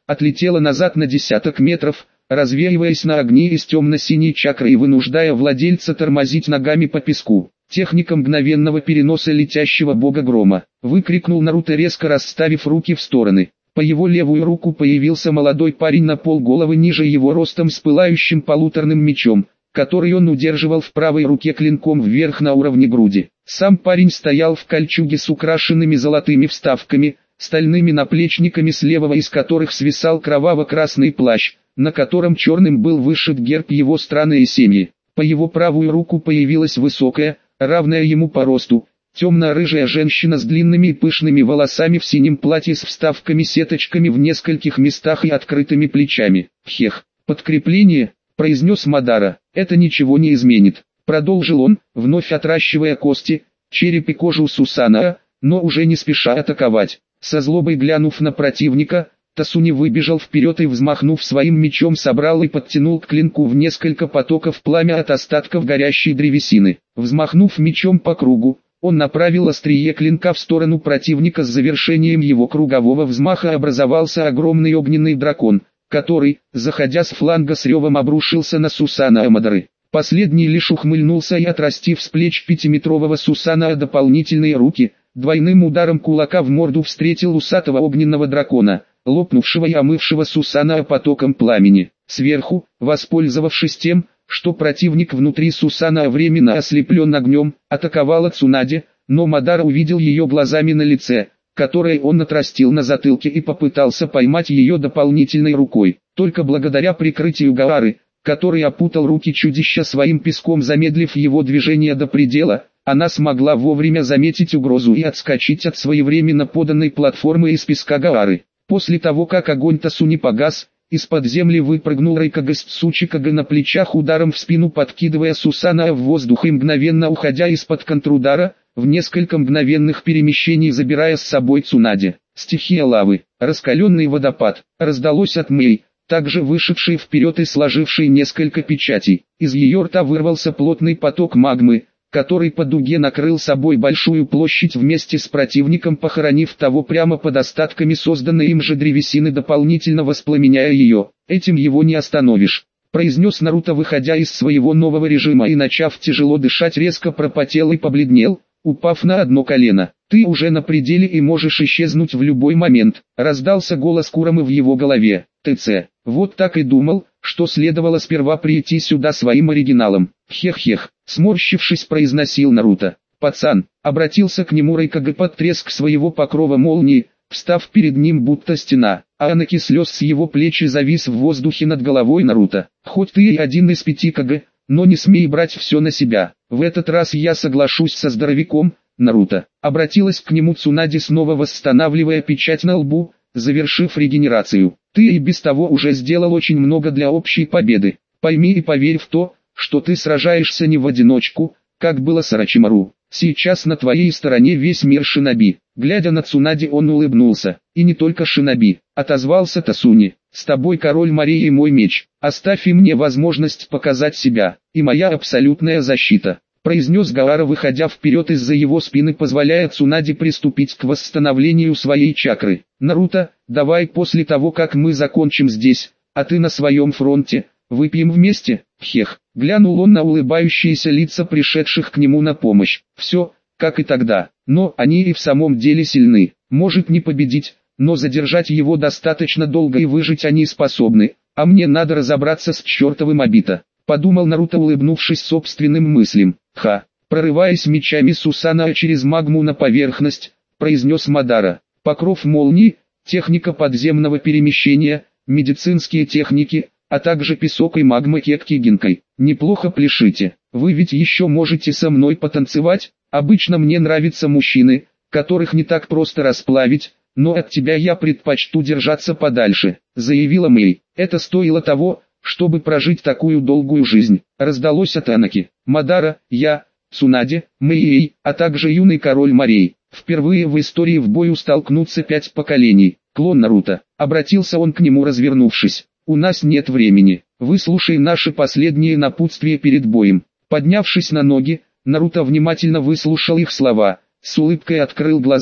отлетела назад на десяток метров, развеиваясь на огне из темно-синей чакры и вынуждая владельца тормозить ногами по песку. Техника мгновенного переноса летящего бога грома, выкрикнул Наруто, резко расставив руки в стороны. По его левую руку появился молодой парень на полголовы ниже его ростом с пылающим полуторным мечом, который он удерживал в правой руке клинком вверх на уровне груди. Сам парень стоял в кольчуге с украшенными золотыми вставками, стальными наплечниками, с левого из которых свисал кроваво-красный плащ, на котором черным был вышит герб его страны и семьи. По его правую руку появилась высокая, равная ему по росту, темно-рыжая женщина с длинными и пышными волосами в синем платье с вставками-сеточками в нескольких местах и открытыми плечами. «Хех, подкрепление», — произнес Мадара, — «это ничего не изменит», — продолжил он, вновь отращивая кости, череп и кожу Сусанаа, но уже не спеша атаковать. Со злобой глянув на противника, Тасуни выбежал вперед и, взмахнув своим мечом, собрал и подтянул к клинку в несколько потоков пламя от остатков горящей древесины. Взмахнув мечом по кругу, он направил острие клинка в сторону противника. С завершением его кругового взмаха образовался огромный огненный дракон, который, заходя с фланга, с ревом обрушился на Сусанаа Мадары. Последний лишь ухмыльнулся и, отрастив с плеч пятиметрового Сусанаа дополнительные руки, двойным ударом кулака в морду встретил усатого огненного дракона, лопнувшего и омывшего Сусанаа потоком пламени. Сверху, воспользовавшись тем, что противник внутри Сусанаа временно ослеплен огнем, атаковала Цунаде, но Мадара увидел ее глазами на лице, которое он отрастил на затылке, и попытался поймать ее дополнительной рукой. Только благодаря прикрытию Гаары, который опутал руки чудища своим песком, замедлив его движение до предела, она смогла вовремя заметить угрозу и отскочить от своевременно поданной платформы из песка Гаары. После того, как огонь Тасуни погас, из-под земли выпрыгнул Рейкага с Цучикага на плечах, ударом в спину подкидывая Сусанаа в воздух и мгновенно уходя из-под контрудара, в несколько мгновенных перемещений забирая с собой Цунаде. Стихия лавы, раскаленный водопад, раздалось от Мэй, также вышедшей вперед и сложившей несколько печатей. Из ее рта вырвался плотный поток магмы, который по дуге накрыл собой большую площадь вместе с противником, похоронив того прямо под остатками созданной им же древесины, дополнительно воспламеняя ее. «Этим его не остановишь», — произнес Наруто, выходя из своего нового режима и, начав тяжело дышать, резко пропотел и побледнел, упав на одно колено. «Ты уже на пределе и можешь исчезнуть в любой момент», — раздался голос Курамы в его голове. «ТЦ, вот так и думал, что следовало сперва прийти сюда своим оригиналом». «Хех-хех», — сморщившись, произносил Наруто. «Пацан», — обратился к нему Рейкага под треск своего покрова молнии, встав перед ним будто стена, а Анаки слез с его плечи завис в воздухе над головой Наруто. «Хоть ты и один из пяти Кага, но не смей брать все на себя. В этот раз я соглашусь со здоровяком, Наруто». Обратилась к нему Цунаде, снова восстанавливая печать на лбу, завершив регенерацию. «Ты и без того уже сделал очень много для общей победы. Пойми и поверь в то, что ты сражаешься не в одиночку, как было с Орочимару. Сейчас на твоей стороне весь мир шиноби». Глядя на Цунаде, он улыбнулся. «И не только шиноби», — отозвался Тасуни. «С тобой король морей и мой меч. Оставь и мне возможность показать себя, и моя абсолютная защита», — произнес Гаара, выходя вперед из-за его спины, позволяя Цунаде приступить к восстановлению своей чакры. «Наруто, давай после того, как мы закончим здесь, а ты на своем фронте, выпьем вместе?» Хех, глянул он на улыбающиеся лица пришедших к нему на помощь. «Все, как и тогда, но они и в самом деле сильны. Может не победить, но задержать его достаточно долго и выжить они способны, а мне надо разобраться с чертовым Обито», — подумал Наруто, улыбнувшись собственным мыслям. «Ха!» Прорываясь мечами Сусанаа через магму на поверхность, произнес Мадара. «Покров молнии, техника подземного перемещения, медицинские техники, а также песок и магма Кекки Гинкой. Неплохо пляшите. Вы ведь еще можете со мной потанцевать? Обычно мне нравятся мужчины, которых не так просто расплавить, но от тебя я предпочту держаться подальше», — заявила Мэй. «Это стоило того, чтобы прожить такую долгую жизнь», — раздалось от Анаки. «Мадара, я, Цунаде, Мэй, а также юный король морей. Впервые в истории в бою столкнутся пять поколений. Клон Наруто», — обратился он к нему, развернувшись. «У нас нет времени. Выслушай наши последние напутствия перед боем». Поднявшись на ноги, Наруто внимательно выслушал их слова, с улыбкой открыл глаза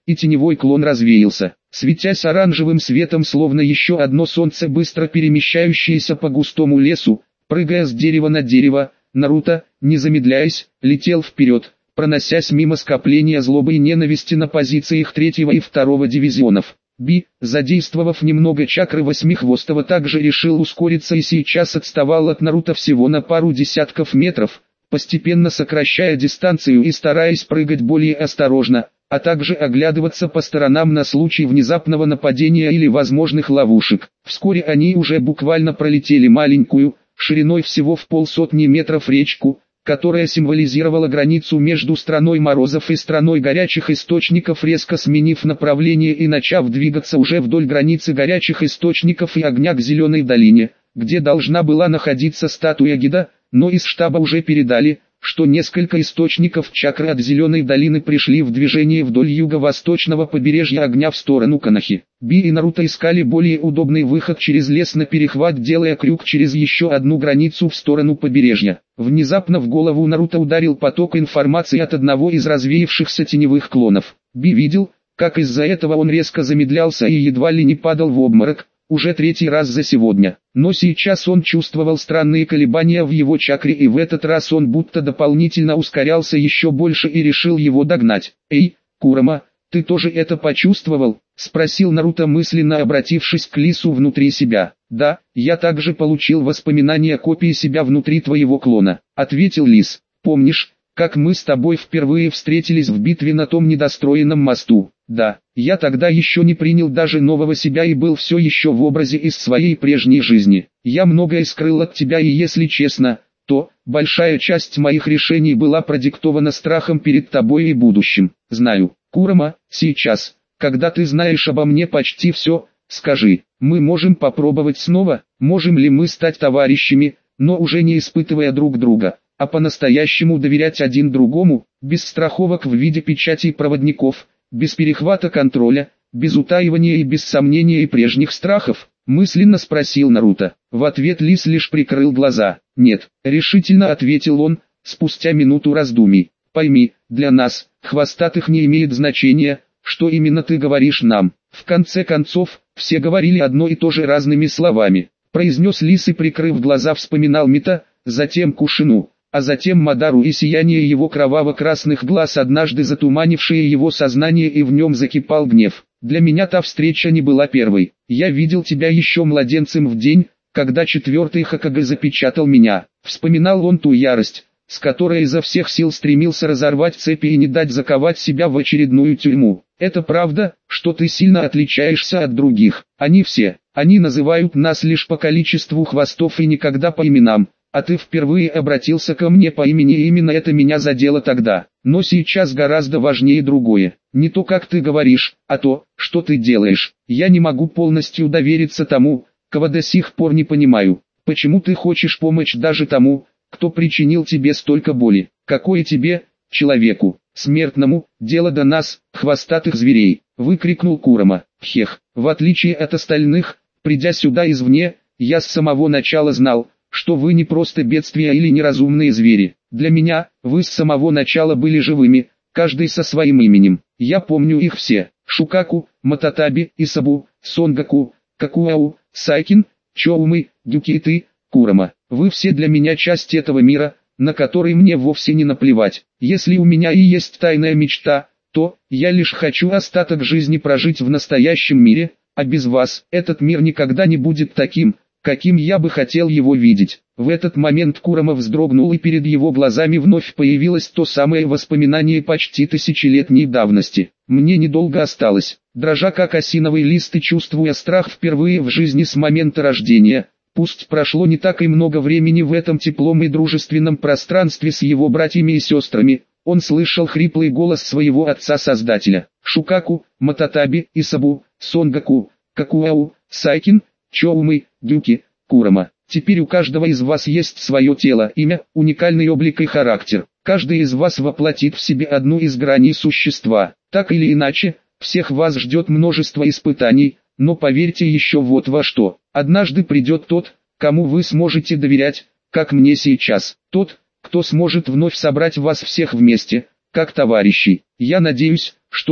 и теневой клон развеялся, светясь оранжевым светом, словно еще одно солнце, быстро перемещающееся по густому лесу, прыгая с дерева на дерево. Наруто, не замедляясь, летел вперед, проносясь мимо скопления злобы и ненависти на позициях третьего и второго дивизионов. Би, задействовав немного чакры Восьмихвостого, также решил ускориться и сейчас отставал от Наруто всего на пару десятков метров, постепенно сокращая дистанцию и стараясь прыгать более осторожно, а также оглядываться по сторонам на случай внезапного нападения или возможных ловушек. Вскоре они уже буквально пролетели маленькую, шириной всего в полсотни метров речку, которая символизировала границу между страной морозов и страной горячих источников, резко сменив направление и начав двигаться уже вдоль границы горячих источников и огня к Зеленой долине, где должна была находиться статуя Гида, но из штаба уже передали, что несколько источников чакры от Зеленой долины пришли в движение вдоль юго-восточного побережья огня в сторону Конохи. Би и Наруто искали более удобный выход через лес на перехват, делая крюк через еще одну границу в сторону побережья. Внезапно в голову Наруто ударил поток информации от одного из развеявшихся теневых клонов. Би видел, как из-за этого он резко замедлялся и едва ли не падал в обморок, уже третий раз за сегодня. Но сейчас он чувствовал странные колебания в его чакре, и в этот раз он будто дополнительно ускорялся еще больше и решил его догнать. «Эй, Курама, ты тоже это почувствовал?» — спросил Наруто, мысленно обратившись к Лису внутри себя. «Да, я также получил воспоминания копии себя внутри твоего клона», — ответил Лис. «Помнишь, как мы с тобой впервые встретились в битве на том недостроенном мосту?» «Да, я тогда еще не принял даже нового себя и был все еще в образе из своей прежней жизни. Я многое скрыл от тебя, и если честно, то большая часть моих решений была продиктована страхом перед тобой и будущим. Знаю, Курама, сейчас, когда ты знаешь обо мне почти все, скажи, мы можем попробовать снова, можем ли мы стать товарищами, но уже не испытывая друг друга, а по-настоящему доверять один другому, без страховок в виде печатей проводников, без перехвата контроля, без утаивания и без сомнения и прежних страхов?» — мысленно спросил Наруто. В ответ Лис лишь прикрыл глаза. «Нет», — решительно ответил он, спустя минуту раздумий. «Пойми, для нас, хвостатых, не имеет значения, что именно ты говоришь нам. В конце концов, все говорили одно и то же разными словами», — произнес Лис и, прикрыв глаза, вспоминал Мита, затем Кушину, а затем Мадару и сияние его кроваво-красных глаз, однажды затуманившее его сознание, и в нем закипал гнев. «Для меня та встреча не была первой. Я видел тебя еще младенцем в день, когда четвертый Хокаге запечатал меня». Вспоминал он ту ярость, с которой изо всех сил стремился разорвать цепи и не дать заковать себя в очередную тюрьму. «Это правда, что ты сильно отличаешься от других. Они все, они называют нас лишь по количеству хвостов и никогда по именам. А ты впервые обратился ко мне по имени, и именно это меня задело тогда. Но сейчас гораздо важнее другое. Не то, как ты говоришь, а то, что ты делаешь. Я не могу полностью довериться тому, кого до сих пор не понимаю. Почему ты хочешь помочь даже тому, кто причинил тебе столько боли? Какое тебе, человеку, смертному, дело до нас, хвостатых зверей?» — выкрикнул Курама. «Хех, в отличие от остальных, придя сюда извне, я с самого начала знал, что вы не просто бедствия или неразумные звери. Для меня, вы с самого начала были живыми, каждый со своим именем. Я помню их все: Шукаку, Мататаби, Исабу, Сонгаку, Какуау, Сайкин, Чоумы, Дюки и ты, Курама. Вы все для меня часть этого мира, на который мне вовсе не наплевать. Если у меня и есть тайная мечта, то я лишь хочу остаток жизни прожить в настоящем мире, а без вас этот мир никогда не будет таким, каким я бы хотел его видеть». В этот момент Курама вздрогнул, и перед его глазами вновь появилось то самое воспоминание почти тысячелетней давности. «Мне недолго осталось». Дрожа как осиновый лист и чувствуя страх впервые в жизни с момента рождения, пусть прошло не так и много времени в этом теплом и дружественном пространстве с его братьями и сестрами, он слышал хриплый голос своего отца-создателя. «Шукаку, Мататаби, Исабу, Сонгаку, Какуау, Сайкин, Чоумы, Дюки, Курама. Теперь у каждого из вас есть свое тело, имя, уникальный облик и характер. Каждый из вас воплотит в себе одну из граней существа. Так или иначе, всех вас ждет множество испытаний, но поверьте еще вот во что. Однажды придет тот, кому вы сможете доверять, как мне сейчас. Тот, кто сможет вновь собрать вас всех вместе, как товарищей. Я надеюсь, что,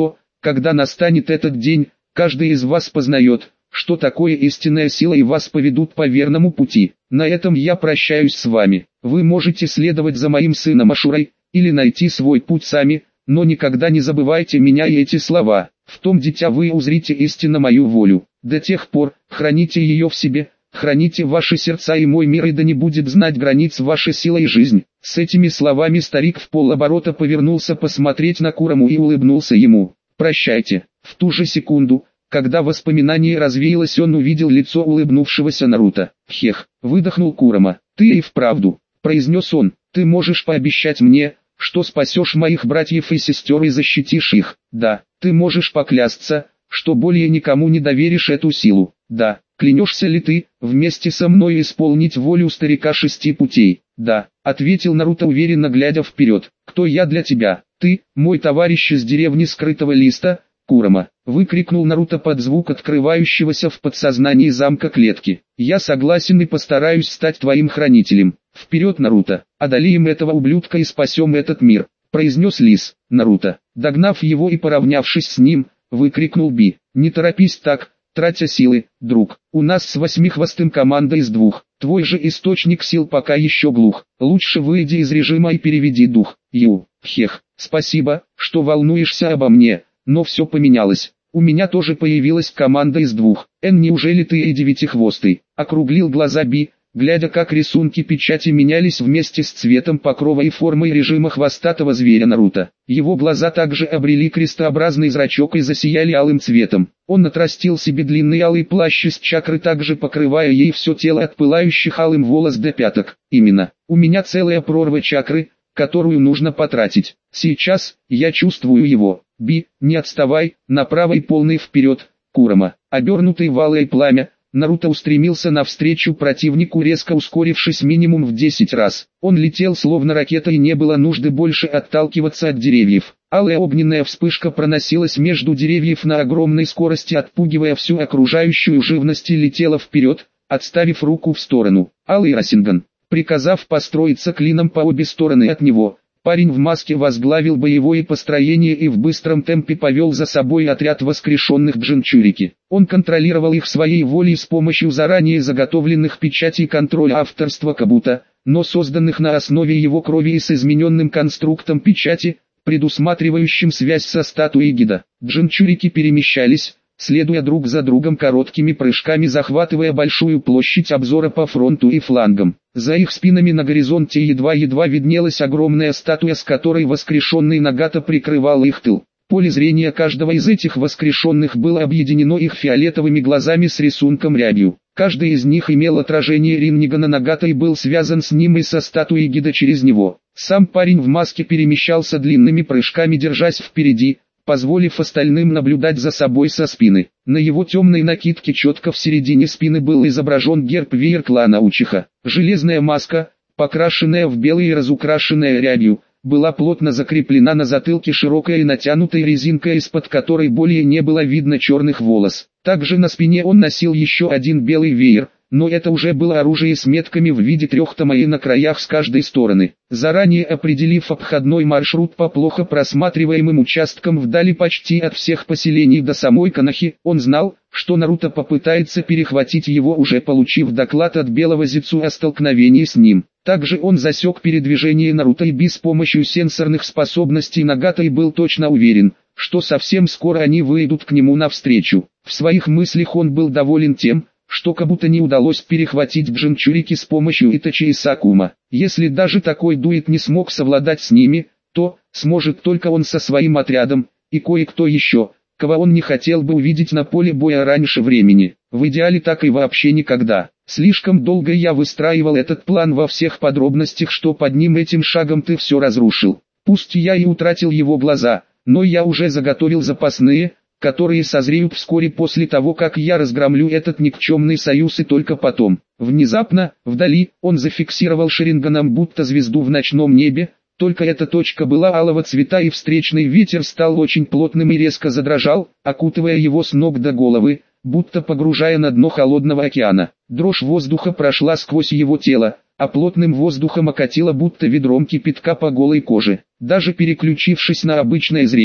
Когда настанет этот день, каждый из вас познает, что такое истинная сила, и вас поведут по верному пути. На этом я прощаюсь с вами. Вы можете следовать за моим сыном Ашурой, или найти свой путь сами, но никогда не забывайте меня и эти слова. В том дитя вы узрите истинно мою волю. До тех пор, храните ее в себе, храните ваши сердца и мой мир, и да не будет знать границ ваша сила и жизнь. С этими словами старик в полоборота повернулся посмотреть на Кураму и улыбнулся ему. Прощайте. В ту же секунду, когда воспоминание развеялось, он увидел лицо улыбнувшегося Наруто. Хех, выдохнул Курама. Ты и вправду, произнес он, ты можешь пообещать мне, что спасешь моих братьев и сестер и защитишь их. Да, ты можешь поклясться, что более никому не доверишь эту силу. Да, клянешься ли ты, вместе со мной исполнить волю старика шести путей? Да, ответил Наруто уверенно, глядя вперед. Кто я для тебя? Ты, мой товарищ из деревни Скрытого Листа, Курама, выкрикнул Наруто под звук открывающегося в подсознании замка клетки. Я согласен и постараюсь стать твоим хранителем. Вперед, Наруто, одолеем этого ублюдка и спасем этот мир, произнес Лис. Наруто, догнав его и поравнявшись с ним, выкрикнул Би. Не торопись так, тратя силы, друг. У нас с восьмихвостым команда из двух. Твой же источник сил пока еще глух. Лучше выйди из режима и переведи дух. Ю, хех, спасибо, что волнуешься обо мне. Но все поменялось. У меня тоже появилась команда из двух. Эн, неужели ты и девятихвостый? Округлил глаза Би, глядя, как рисунки печати менялись вместе с цветом покрова и формой режима хвостатого зверя Наруто. Его глаза также обрели крестообразный зрачок и засияли алым цветом. Он отрастил себе длинный алый плащ из чакры, также покрывая ей все тело от пылающих алым волос до пяток. Именно, у меня целая прорва чакры, которую нужно потратить. Сейчас, я чувствую его. Би, не отставай, направо и полный вперед, Курама. Обернутый в алое пламя, Наруто устремился навстречу противнику, резко ускорившись минимум в десять раз. Он летел словно ракета, и не было нужды больше отталкиваться от деревьев. Алая огненная вспышка проносилась между деревьев на огромной скорости, отпугивая всю окружающую живность, и летела вперед, отставив руку в сторону. Алый Расинган, приказав построиться клином по обе стороны от него, парень в маске возглавил боевое построение и в быстром темпе повел за собой отряд воскрешенных Джинчурики. Он контролировал их своей волей с помощью заранее заготовленных печатей контроля авторства Кабуто, но созданных на основе его крови и с измененным конструктом печати, предусматривающим связь со статуей Гида. Джинчурики перемещались, следуя друг за другом короткими прыжками, захватывая большую площадь обзора по фронту и флангам. За их спинами на горизонте едва-едва виднелась огромная статуя, с которой воскрешенный Нагата прикрывал их тыл. Поле зрения каждого из этих воскрешенных было объединено их фиолетовыми глазами с рисунком рябью. Каждый из них имел отражение Риннигана Нагата и был связан с ним и со статуей Гида через него. Сам парень в маске перемещался длинными прыжками, держась впереди, позволив остальным наблюдать за собой со спины. На его темной накидке четко в середине спины был изображен герб веер клана Учиха. Железная маска, покрашенная в белый и разукрашенная рябью, была плотно закреплена на затылке широкой и натянутой резинкой, из-под которой более не было видно черных волос. Также на спине он носил еще один белый веер, но это уже было оружие с метками в виде трех томаи на краях с каждой стороны. Заранее определив обходной маршрут по плохо просматриваемым участкам вдали почти от всех поселений до самой Конохи, он знал, что Наруто попытается перехватить его, уже получив доклад от Белого Зицу о столкновении с ним. Также он засек передвижение Наруто и Би с помощью сенсорных способностей Нагата и был точно уверен, что совсем скоро они выйдут к нему навстречу. В своих мыслях он был доволен тем, что Кабуто не удалось перехватить Джинчурики с помощью Итачи и Сакума. Если даже такой дует не смог совладать с ними, то сможет только он со своим отрядом, и кое-кто еще, кого он не хотел бы увидеть на поле боя раньше времени. В идеале так и вообще никогда. Слишком долго я выстраивал этот план во всех подробностях, что под ним этим шагом ты все разрушил. Пусть я и утратил его глаза, но я уже заготовил запасные, которые созреют вскоре после того, как я разгромлю этот никчемный союз, и только потом. Внезапно, вдали, он зафиксировал шаринганом будто звезду в ночном небе, только эта точка была алого цвета, и встречный ветер стал очень плотным и резко задрожал, окутывая его с ног до головы, будто погружая на дно холодного океана. Дрожь воздуха прошла сквозь его тело, а плотным воздухом окатило будто ведром кипятка по голой коже. Даже переключившись на обычное зрение,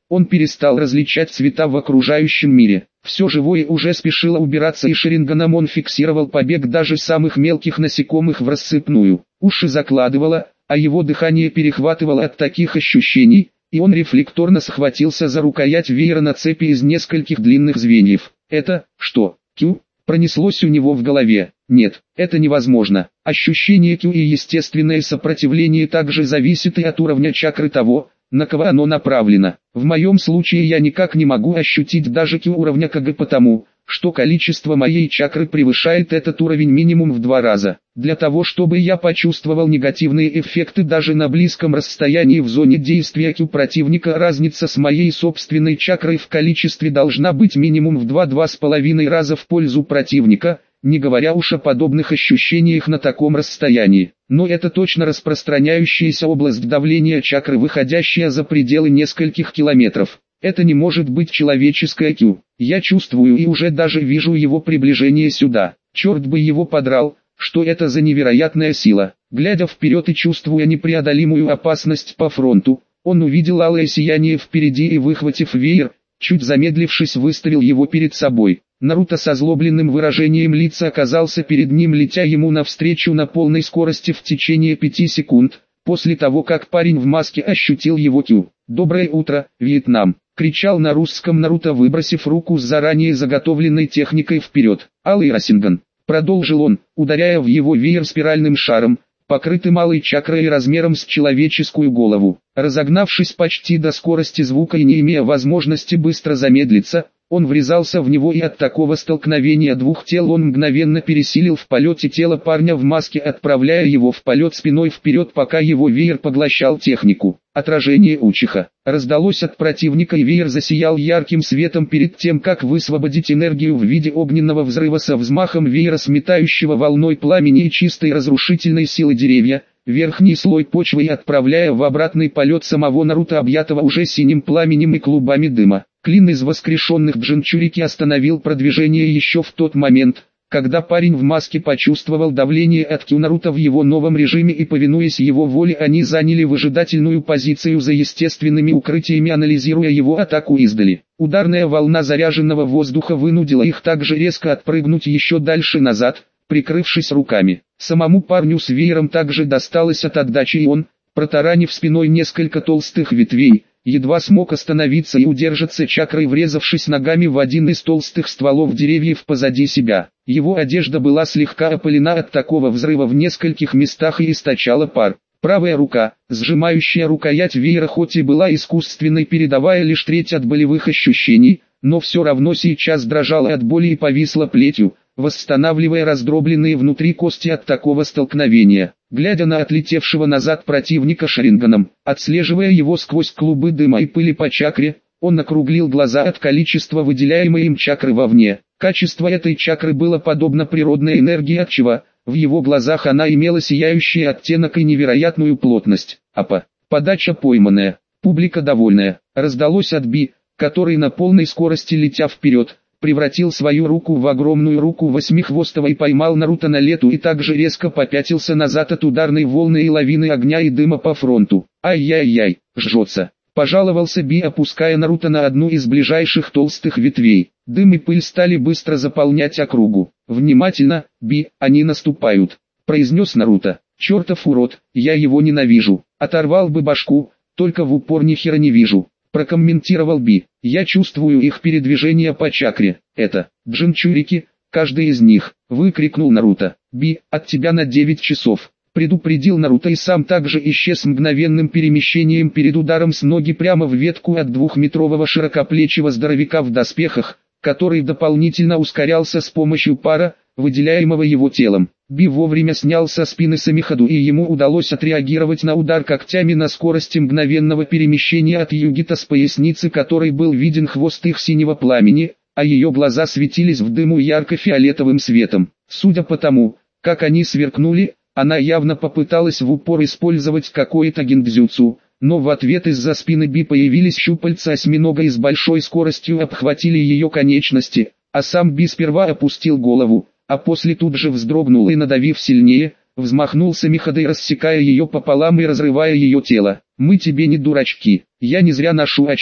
Он перестал различать цвета в окружающем мире. Все живое уже спешило убираться, и шаринганом он фиксировал побег даже самых мелких насекомых в рассыпную. Уши закладывало, а его дыхание перехватывало от таких ощущений, и он рефлекторно схватился за рукоять веера на цепи из нескольких длинных звеньев. «Это, что, Кю?» Пронеслось у него в голове. Нет, это невозможно. Ощущение Кю и естественное сопротивление также зависит и от уровня чакры того, на кого оно направлено. В моем случае я никак не могу ощутить даже Кю уровня КГ, потому что количество моей чакры превышает этот уровень минимум в два раза. Для того, чтобы я почувствовал негативные эффекты даже на близком расстоянии в зоне действия Кю противника, разница с моей собственной чакрой в количестве должна быть минимум в два-два с половиной раза в пользу противника, не говоря уж о подобных ощущениях на таком расстоянии. Но это точно распространяющаяся область давления чакры, выходящая за пределы нескольких километров. Это не может быть человеческое Кю. Я чувствую и уже даже вижу его приближение сюда. Черт бы его подрал, что это за невероятная сила. Глядя вперед и чувствуя непреодолимую опасность по фронту, он увидел алое сияние впереди и, выхватив веер, чуть замедлившись, выставил его перед собой. Наруто с озлобленным выражением лица оказался перед ним, летя ему навстречу на полной скорости в течение пяти секунд, после того как парень в маске ощутил его Кю. «Доброе утро, Вьетнам!» — кричал на русском Наруто, выбросив руку с заранее заготовленной техникой вперед. «Алый Расинган!» — продолжил он, ударяя в его веер спиральным шаром, покрытым алой чакрой размером с человеческую голову. Разогнавшись почти до скорости звука и не имея возможности быстро замедлиться, он врезался в него, и от такого столкновения двух тел он мгновенно пересилил в полете тело парня в маске, отправляя его в полет спиной вперед, пока его веер поглощал технику. Отражение Учиха раздалось от противника, и веер засиял ярким светом перед тем, как высвободить энергию в виде огненного взрыва со взмахом веера, сметающего волной пламени и чистой разрушительной силы деревья, верхний слой почвы, и отправляя в обратный полет самого Наруто, объятого уже синим пламенем и клубами дыма. Клин из воскрешенных Джинчурики остановил продвижение еще в тот момент, когда парень в маске почувствовал давление от Кю Наруто в его новом режиме, и, повинуясь его воле, они заняли выжидательную позицию за естественными укрытиями, анализируя его атаку издали. Ударная волна заряженного воздуха вынудила их также резко отпрыгнуть еще дальше назад, прикрывшись руками. Самому парню с веером также досталось от отдачи, и он, протаранив спиной несколько толстых ветвей, едва смог остановиться и удержаться чакрой, врезавшись ногами в один из толстых стволов деревьев позади себя. Его одежда была слегка опалена от такого взрыва в нескольких местах и источала пар. Правая рука, сжимающая рукоять веера, хоть и была искусственной, передавая лишь треть от болевых ощущений, но все равно сейчас дрожала от боли и повисла плетью, восстанавливая раздробленные внутри кости от такого столкновения. Глядя на отлетевшего назад противника шаринганом, отслеживая его сквозь клубы дыма и пыли по чакре, он округлил глаза от количества выделяемой им чакры вовне. Качество этой чакры было подобно природной энергии, отчего в его глазах она имела сияющий оттенок и невероятную плотность. Апа, подача пойманная, публика довольная. Раздалось от Би, который на полной скорости, летя вперед, превратил свою руку в огромную руку восьмихвостого и поймал Наруто на лету, и также резко попятился назад от ударной волны и лавины огня и дыма по фронту. «Ай-яй-яй, жжется!» — пожаловался Би, опуская Наруто на одну из ближайших толстых ветвей. Дым и пыль стали быстро заполнять округу. «Внимательно, Би, они наступают!» — произнес Наруто. «Чертов урод, я его ненавижу! Оторвал бы башку, только в упор ни хера не вижу!» — прокомментировал Би. «Я чувствую их передвижение по чакре. Это Джинчурики, каждый из них!» — выкрикнул Наруто. «Би, от тебя на девять часов!» — предупредил Наруто, и сам также исчез мгновенным перемещением перед ударом с ноги прямо в ветку от двухметрового широкоплечего здоровяка в доспехах, который дополнительно ускорялся с помощью пара, выделяемого его телом. Би вовремя снял со спины Самихаду, и ему удалось отреагировать на удар когтями на скорости мгновенного перемещения от Югита, с поясницы которой был виден хвост их синего пламени, а ее глаза светились в дыму ярко-фиолетовым светом. Судя по тому, как они сверкнули, она явно попыталась в упор использовать какое-то гиндзюцу, но в ответ из-за спины Би появились щупальца осьминога и с большой скоростью обхватили ее конечности, а сам Би сперва опустил голову, а после тут же вздрогнул и, надавив сильнее, взмахнул Самихадой, рассекая ее пополам и разрывая ее тело. «Мы тебе не дурачки, я не зря ношу очки»,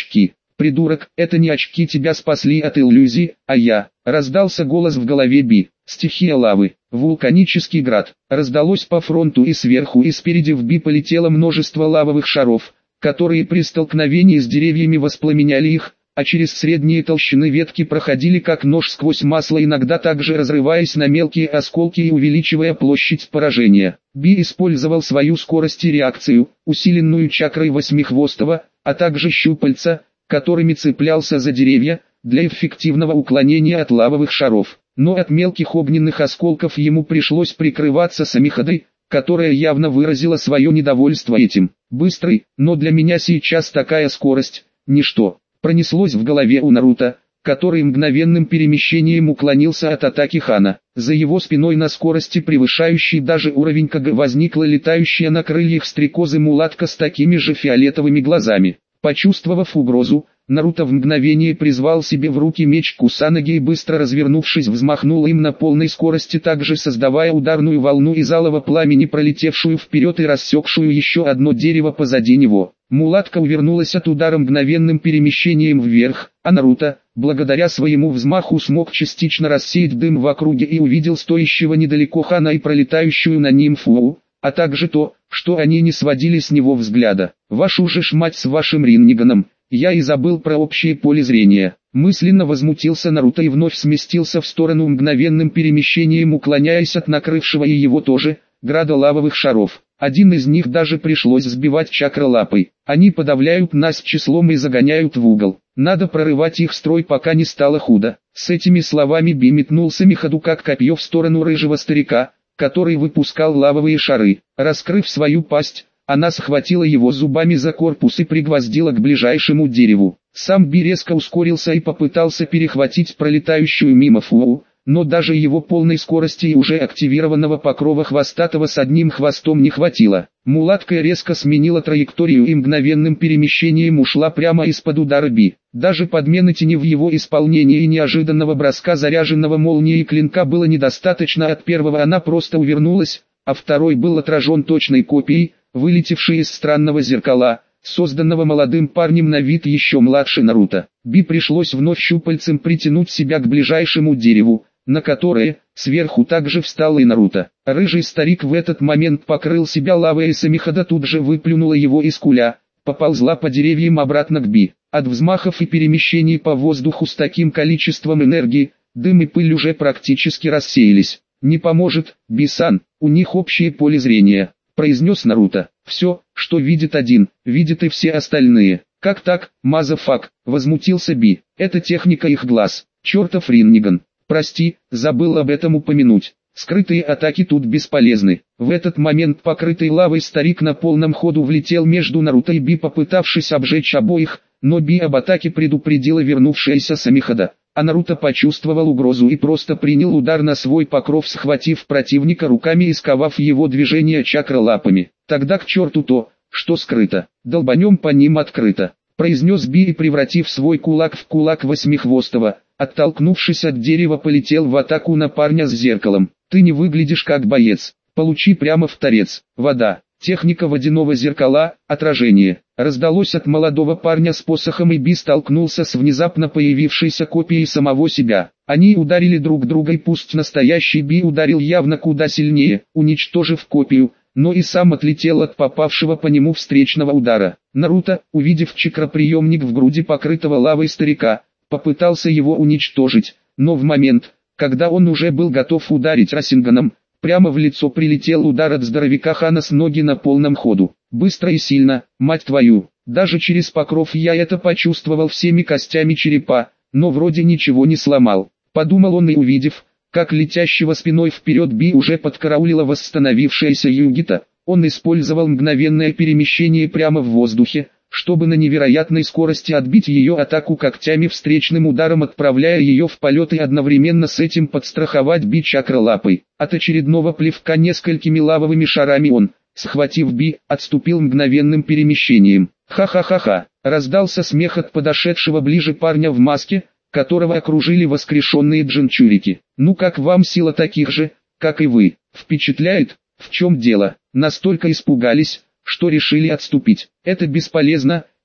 «Придурок, это не очки тебя спасли от иллюзий, а я», — раздался голос в голове Би. Стихия лавы, вулканический град, раздалось по фронту и сверху и спереди. В Би полетело множество лавовых шаров, которые при столкновении с деревьями воспламеняли их, а через средние толщины ветки проходили как нож сквозь масло, иногда также разрываясь на мелкие осколки и увеличивая площадь поражения. Би использовал свою скорость и реакцию, усиленную чакрой восьмихвостого, а также щупальца, которыми цеплялся за деревья, для эффективного уклонения от лавовых шаров. Но от мелких огненных осколков ему пришлось прикрываться Самиходой, которая явно выразила свое недовольство этим. «Быстрый, но для меня сейчас такая скорость – ничто», пронеслось в голове у Наруто, который мгновенным перемещением уклонился от атаки Хана. За его спиной на скорости, превышающей даже уровень КГ, возникла летающая на крыльях стрекозы мулатка с такими же фиолетовыми глазами. Почувствовав угрозу, Наруто в мгновение призвал себе в руки меч Кусанаги и, быстро развернувшись, взмахнул им на полной скорости, также создавая ударную волну из алого пламени, пролетевшую вперед и рассекшую еще одно дерево позади него. Мулатка увернулась от удара мгновенным перемещением вверх, а Наруто, благодаря своему взмаху, смог частично рассеять дым в округе и увидел стоящего недалеко Хана и пролетающую на нимфу, а также то, что они не сводили с него взгляда. «Вашу же ж мать с вашим Ринниганом! Я и забыл про общее поле зрения». Мысленно возмутился Наруто и вновь сместился в сторону мгновенным перемещением, уклоняясь от накрывшего и его тоже града лавовых шаров. Один из них даже пришлось сбивать чакра лапой. «Они подавляют нас числом и загоняют в угол. Надо прорывать их строй, пока не стало худо». С этими словами Би метнулся Миходу как копье в сторону рыжего старика, который выпускал лавовые шары. Раскрыв свою пасть, она схватила его зубами за корпус и пригвоздила к ближайшему дереву. Сам Би резко ускорился и попытался перехватить пролетающую мимо Фуу, но даже его полной скорости и уже активированного покрова хвостатого с одним хвостом не хватило. Мулатка резко сменила траекторию и мгновенным перемещением ушла прямо из-под удара Би. Даже подмены тени в его исполнении и неожиданного броска заряженного молнией клинка было недостаточно. От первого она просто увернулась, а второй был отражен точной копией, вылетевшей из странного зеркала, созданного молодым парнем на вид еще младше Наруто. Би пришлось вновь щупальцем притянуть себя к ближайшему дереву, на которое, сверху также встал и Наруто. Рыжий старик в этот момент покрыл себя лавой, и Самихода тут же выплюнула его из куля, поползла по деревьям обратно к Би. От взмахов и перемещений по воздуху с таким количеством энергии, дым и пыль уже практически рассеялись. «Не поможет, Би-сан, у них общее поле зрения», — произнес Наруто. «Все, что видит один, видит и все остальные». «Как так, мазафак?» — возмутился Би. «Это техника их глаз. Чертов Ринниган. Прости, забыл об этом упомянуть. Скрытые атаки тут бесполезны». В этот момент покрытый лавой старик на полном ходу влетел между Наруто и Би, попытавшись обжечь обоих, но Би об атаке предупредила вернувшаяся Самихода. А Наруто почувствовал угрозу и просто принял удар на свой покров, схватив противника руками и сковав его движение чакра лапами. «Тогда к черту то, что скрыто, долбанем по ним открыто», — произнес Би и, превратив свой кулак в кулак восьмихвостого, оттолкнувшись от дерева, полетел в атаку на парня с зеркалом. «Ты не выглядишь как боец, получи прямо в торец». Вода. Техника водяного зеркала, отражение. Раздалось от молодого парня с посохом, и Би столкнулся с внезапно появившейся копией самого себя. Они ударили друг друга, и пусть настоящий Би ударил явно куда сильнее, уничтожив копию, но и сам отлетел от попавшего по нему встречного удара. Наруто, увидев чакроприемник в груди покрытого лавой старика, попытался его уничтожить, но в момент, когда он уже был готов ударить Расинганом, прямо в лицо прилетел удар от здоровяка Хана с ноги на полном ходу. Быстро и сильно, мать твою, даже через покров я это почувствовал всеми костями черепа, но вроде ничего не сломал. Подумал он и, увидев, как летящего спиной вперед Би уже подкараулила восстановившаяся Югита, он использовал мгновенное перемещение прямо в воздухе, чтобы на невероятной скорости отбить ее атаку когтями встречным ударом, отправляя ее в полет и одновременно с этим подстраховать Би чакра лапой. От очередного плевка несколькими лавовыми шарами он, схватив Би, отступил мгновенным перемещением. «Ха-ха-ха-ха!» — раздался смех от подошедшего ближе парня в маске, которого окружили воскрешенные джинчурики. «Ну как вам сила таких же, как и вы? Впечатляет? В чем дело? Настолько испугались, что решили отступить? Это бесполезно,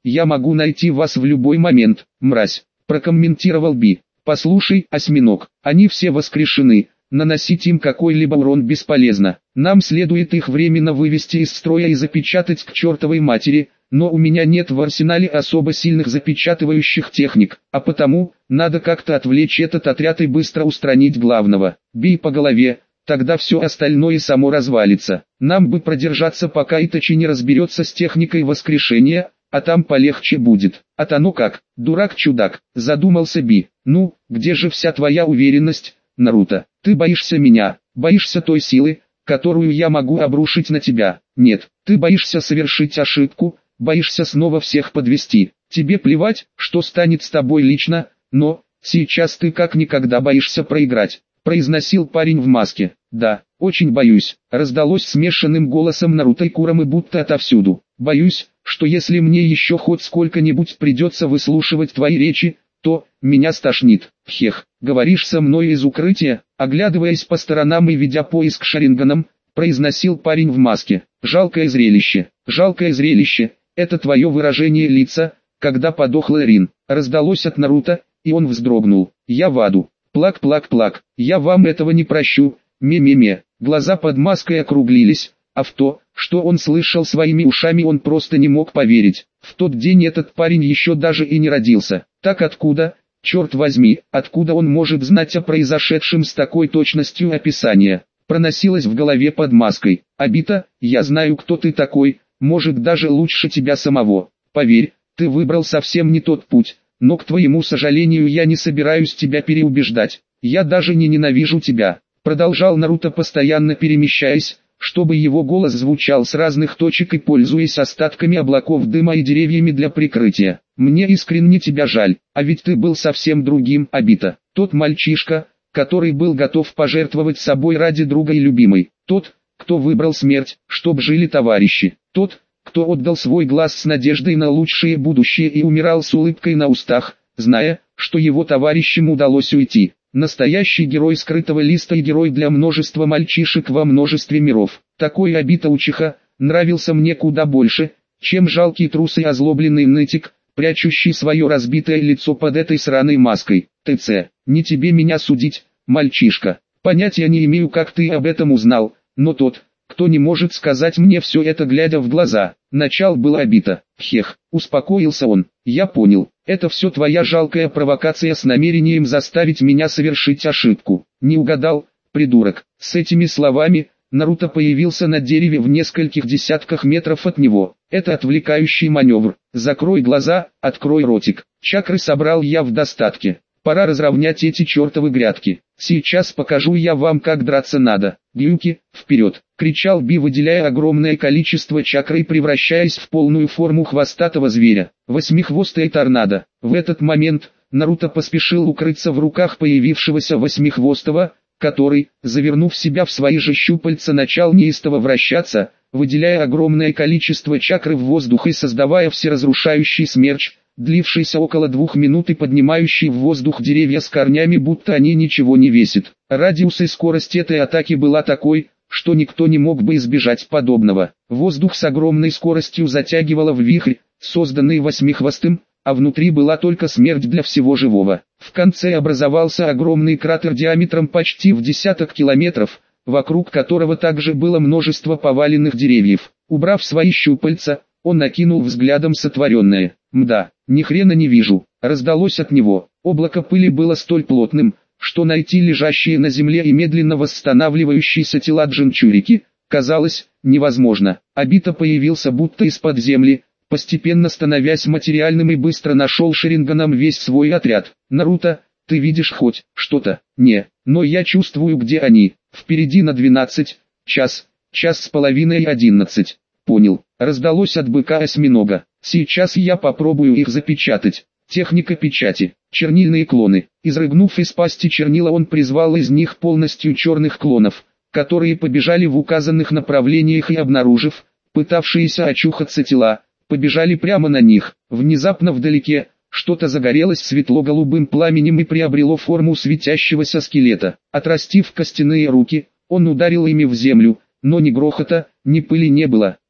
я могу найти вас в любой момент, мразь, прокомментировал Би. Послушай, осьминог, они все воскрешены, наносить им какой-либо урон бесполезно. Нам следует их временно вывести из строя и запечатать к чертовой матери, но у меня нет в арсенале особо сильных запечатывающих техник, а потому, надо как-то отвлечь этот отряд и быстро устранить главного. Бей по голове, тогда все остальное само развалится. Нам бы продержаться, пока Итачи не разберется с техникой воскрешения, а там полегче будет. А то ну как, дурак-чудак, задумался Би. Ну, где же вся твоя уверенность, Наруто? Ты боишься меня, боишься той силы, которую я могу обрушить на тебя. Нет, ты боишься совершить ошибку, боишься снова всех подвести. Тебе плевать, что станет с тобой лично, но сейчас ты как никогда боишься проиграть, произносил парень в маске. Да, очень боюсь, раздалось смешанным голосом Наруто и Курамы будто отовсюду. Боюсь, что если мне еще хоть сколько-нибудь придется выслушивать твои речи, то меня стошнит. Хех, говоришь со мной из укрытия, оглядываясь по сторонам и ведя поиск шаринганом, произносил парень в маске. Жалкое зрелище, жалкое зрелище, это твое выражение лица, когда подохла Рин. Раздалось от Наруто, и он вздрогнул. Я в аду. Плак-плак-плак, я вам этого не прощу, ме-ме-ме. Глаза под маской округлились, а в то, что он слышал своими ушами, он просто не мог поверить. В тот день этот парень еще даже и не родился. Так откуда, черт возьми, откуда он может знать о произошедшем с такой точностью описания? Проносилось в голове под маской. Обита, я знаю, кто ты такой, может даже лучше тебя самого. Поверь, ты выбрал совсем не тот путь, но к твоему сожалению я не собираюсь тебя переубеждать. Я даже не ненавижу тебя. Продолжал Наруто, постоянно перемещаясь, чтобы его голос звучал с разных точек и пользуясь остатками облаков дыма и деревьями для прикрытия. Мне искренне тебя жаль, а ведь ты был совсем другим, Обита. Тот мальчишка, который был готов пожертвовать собой ради друга и любимой. Тот, кто выбрал смерть, чтоб жили товарищи. Тот, кто отдал свой глаз с надеждой на лучшее будущее и умирал с улыбкой на устах, зная, что его товарищам удалось уйти. Настоящий герой скрытого листа и герой для множества мальчишек во множестве миров. Такой Обита Учиха нравился мне куда больше, чем жалкий трус и озлобленный нытик, прячущий свое разбитое лицо под этой сраной маской. ТЦ, не тебе меня судить, мальчишка. Понятия не имею, как ты об этом узнал, но тот, кто не может сказать мне все это, глядя в глаза. Начал было Обита. Хех, успокоился он. Я понял, это все твоя жалкая провокация с намерением заставить меня совершить ошибку. Не угадал, придурок. С этими словами, Наруто появился на дереве в нескольких десятках метров от него. Это отвлекающий маневр. Закрой глаза, открой ротик. Чакры собрал я в достатке. Пора разровнять эти чертовы грядки. Сейчас покажу я вам, как драться надо. Гюки, вперед! Кричал Би, выделяя огромное количество чакры и превращаясь в полную форму хвостатого зверя. Восьмихвостая торнадо. В этот момент Наруто поспешил укрыться в руках появившегося восьмихвостого, который, завернув себя в свои же щупальца, начал неистово вращаться, выделяя огромное количество чакры в воздух и создавая всеразрушающий смерч, длившийся около двух минут и поднимающий в воздух деревья с корнями, будто они ничего не весят. Радиус и скорость этой атаки была такой, что никто не мог бы избежать подобного. Воздух с огромной скоростью затягивало в вихрь, созданный восьмихвостым, а внутри была только смерть для всего живого. В конце образовался огромный кратер диаметром почти в десяток километров, вокруг которого также было множество поваленных деревьев. Убрав свои щупальца, он накинул взглядом сотворенное. «Мда, ни хрена не вижу», раздалось от него. Облако пыли было столь плотным, что найти лежащие на земле и медленно восстанавливающиеся тела Джинчурики казалось невозможно. Обита появился будто из-под земли, постепенно становясь материальным, и быстро нашел шаринганом весь свой отряд. «Наруто, ты видишь хоть что-то?» «Не, но я чувствую, где они. Впереди на двенадцать, час, час с половиной и одиннадцать». «Понял», раздалось от быка-осьминога. «Сейчас я попробую их запечатать». Техника печати. Чернильные клоны. Изрыгнув из пасти чернила, он призвал из них полностью черных клонов, которые побежали в указанных направлениях и, обнаружив пытавшиеся очухаться тела, побежали прямо на них. Внезапно вдалеке что-то загорелось светло-голубым пламенем и приобрело форму светящегося скелета. Отрастив костяные руки, он ударил ими в землю, но ни грохота, ни пыли не было.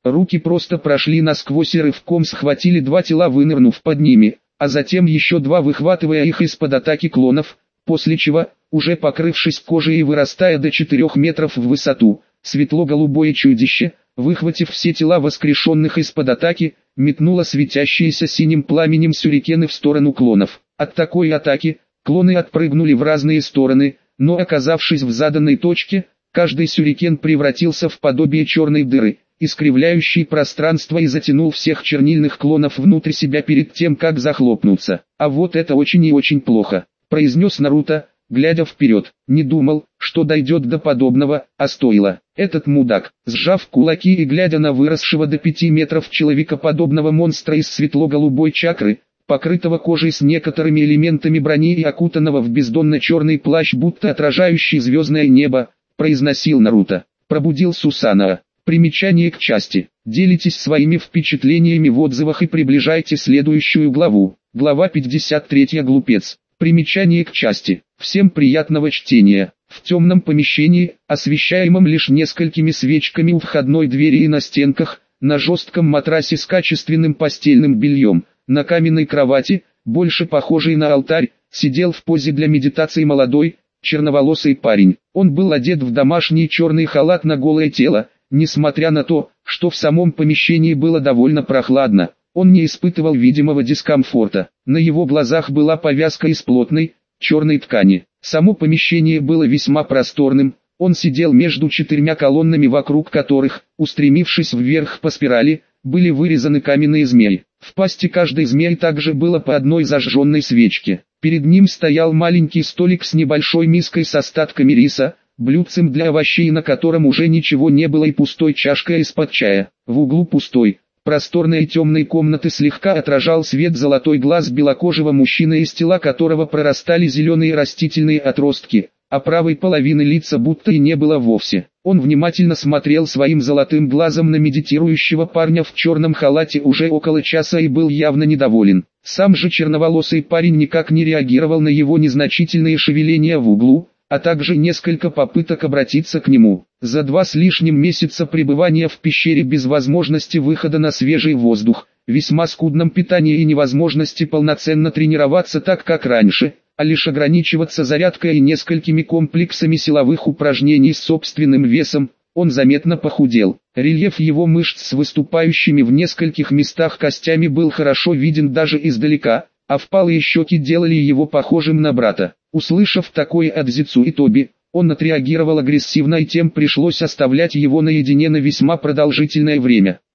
Руки просто прошли насквозь и рывком схватили два тела, вынырнув под ними, а затем еще два, выхватывая их из-под атаки клонов, после чего, уже покрывшись кожей и вырастая до четырёх метров в высоту, светло-голубое чудище, выхватив все тела воскрешенных из-под атаки, метнуло светящиеся синим пламенем сюрикены в сторону клонов. От такой атаки, клоны отпрыгнули в разные стороны, но оказавшись в заданной точке, каждый сюрикен превратился в подобие черной дыры, искривляющей пространство, и затянул всех чернильных клонов внутрь себя перед тем, как захлопнуться. «А вот это очень и очень плохо», — произнес Наруто, глядя вперед. Не думал, что дойдет до подобного, а стоило. Этот мудак, сжав кулаки и глядя на выросшего до пяти метров человекоподобного монстра из светло-голубой чакры, покрытого кожей с некоторыми элементами брони и окутанного в бездонно-черный плащ, будто отражающий звездное небо, произносил Наруто. Пробудил Сусанаа. Примечание к части. Делитесь своими впечатлениями в отзывах и приближайте следующую главу. Глава пятьдесят три. Глупец. Примечание к части. Всем приятного чтения. В темном помещении, освещаемом лишь несколькими свечками у входной двери и на стенках, на жестком матрасе с качественным постельным бельем, на каменной кровати, больше похожей на алтарь, сидел в позе для медитации молодой, черноволосый парень. Он был одет в домашний черный халат на голое тело. Несмотря на то, что в самом помещении было довольно прохладно, он не испытывал видимого дискомфорта. На его глазах была повязка из плотной, черной ткани. Само помещение было весьма просторным. Он сидел между четырьмя колоннами, вокруг которых, устремившись вверх по спирали, были вырезаны каменные змеи. В пасти каждой змеи также было по одной зажженной свечке. Перед ним стоял маленький столик с небольшой миской с остатками риса, блюдцем для овощей, на котором уже ничего не было, и пустой чашкой из-под чая. В углу пустой, просторной и темной комнаты слегка отражал свет золотой глаз белокожего мужчины, из тела которого прорастали зеленые растительные отростки, а правой половины лица будто и не было вовсе. Он внимательно смотрел своим золотым глазом на медитирующего парня в черном халате уже около часа и был явно недоволен. Сам же черноволосый парень никак не реагировал на его незначительные шевеления в углу, а также несколько попыток обратиться к нему. За два с лишним месяца пребывания в пещере без возможности выхода на свежий воздух, весьма скудном питании и невозможности полноценно тренироваться так, как раньше, а лишь ограничиваться зарядкой и несколькими комплексами силовых упражнений с собственным весом, он заметно похудел. Рельеф его мышц с выступающими в нескольких местах костями был хорошо виден даже издалека, а впалые щеки делали его похожим на брата. Услышав такое от Зицу и Тоби, он отреагировал агрессивно, и тем пришлось оставлять его наедине на весьма продолжительное время.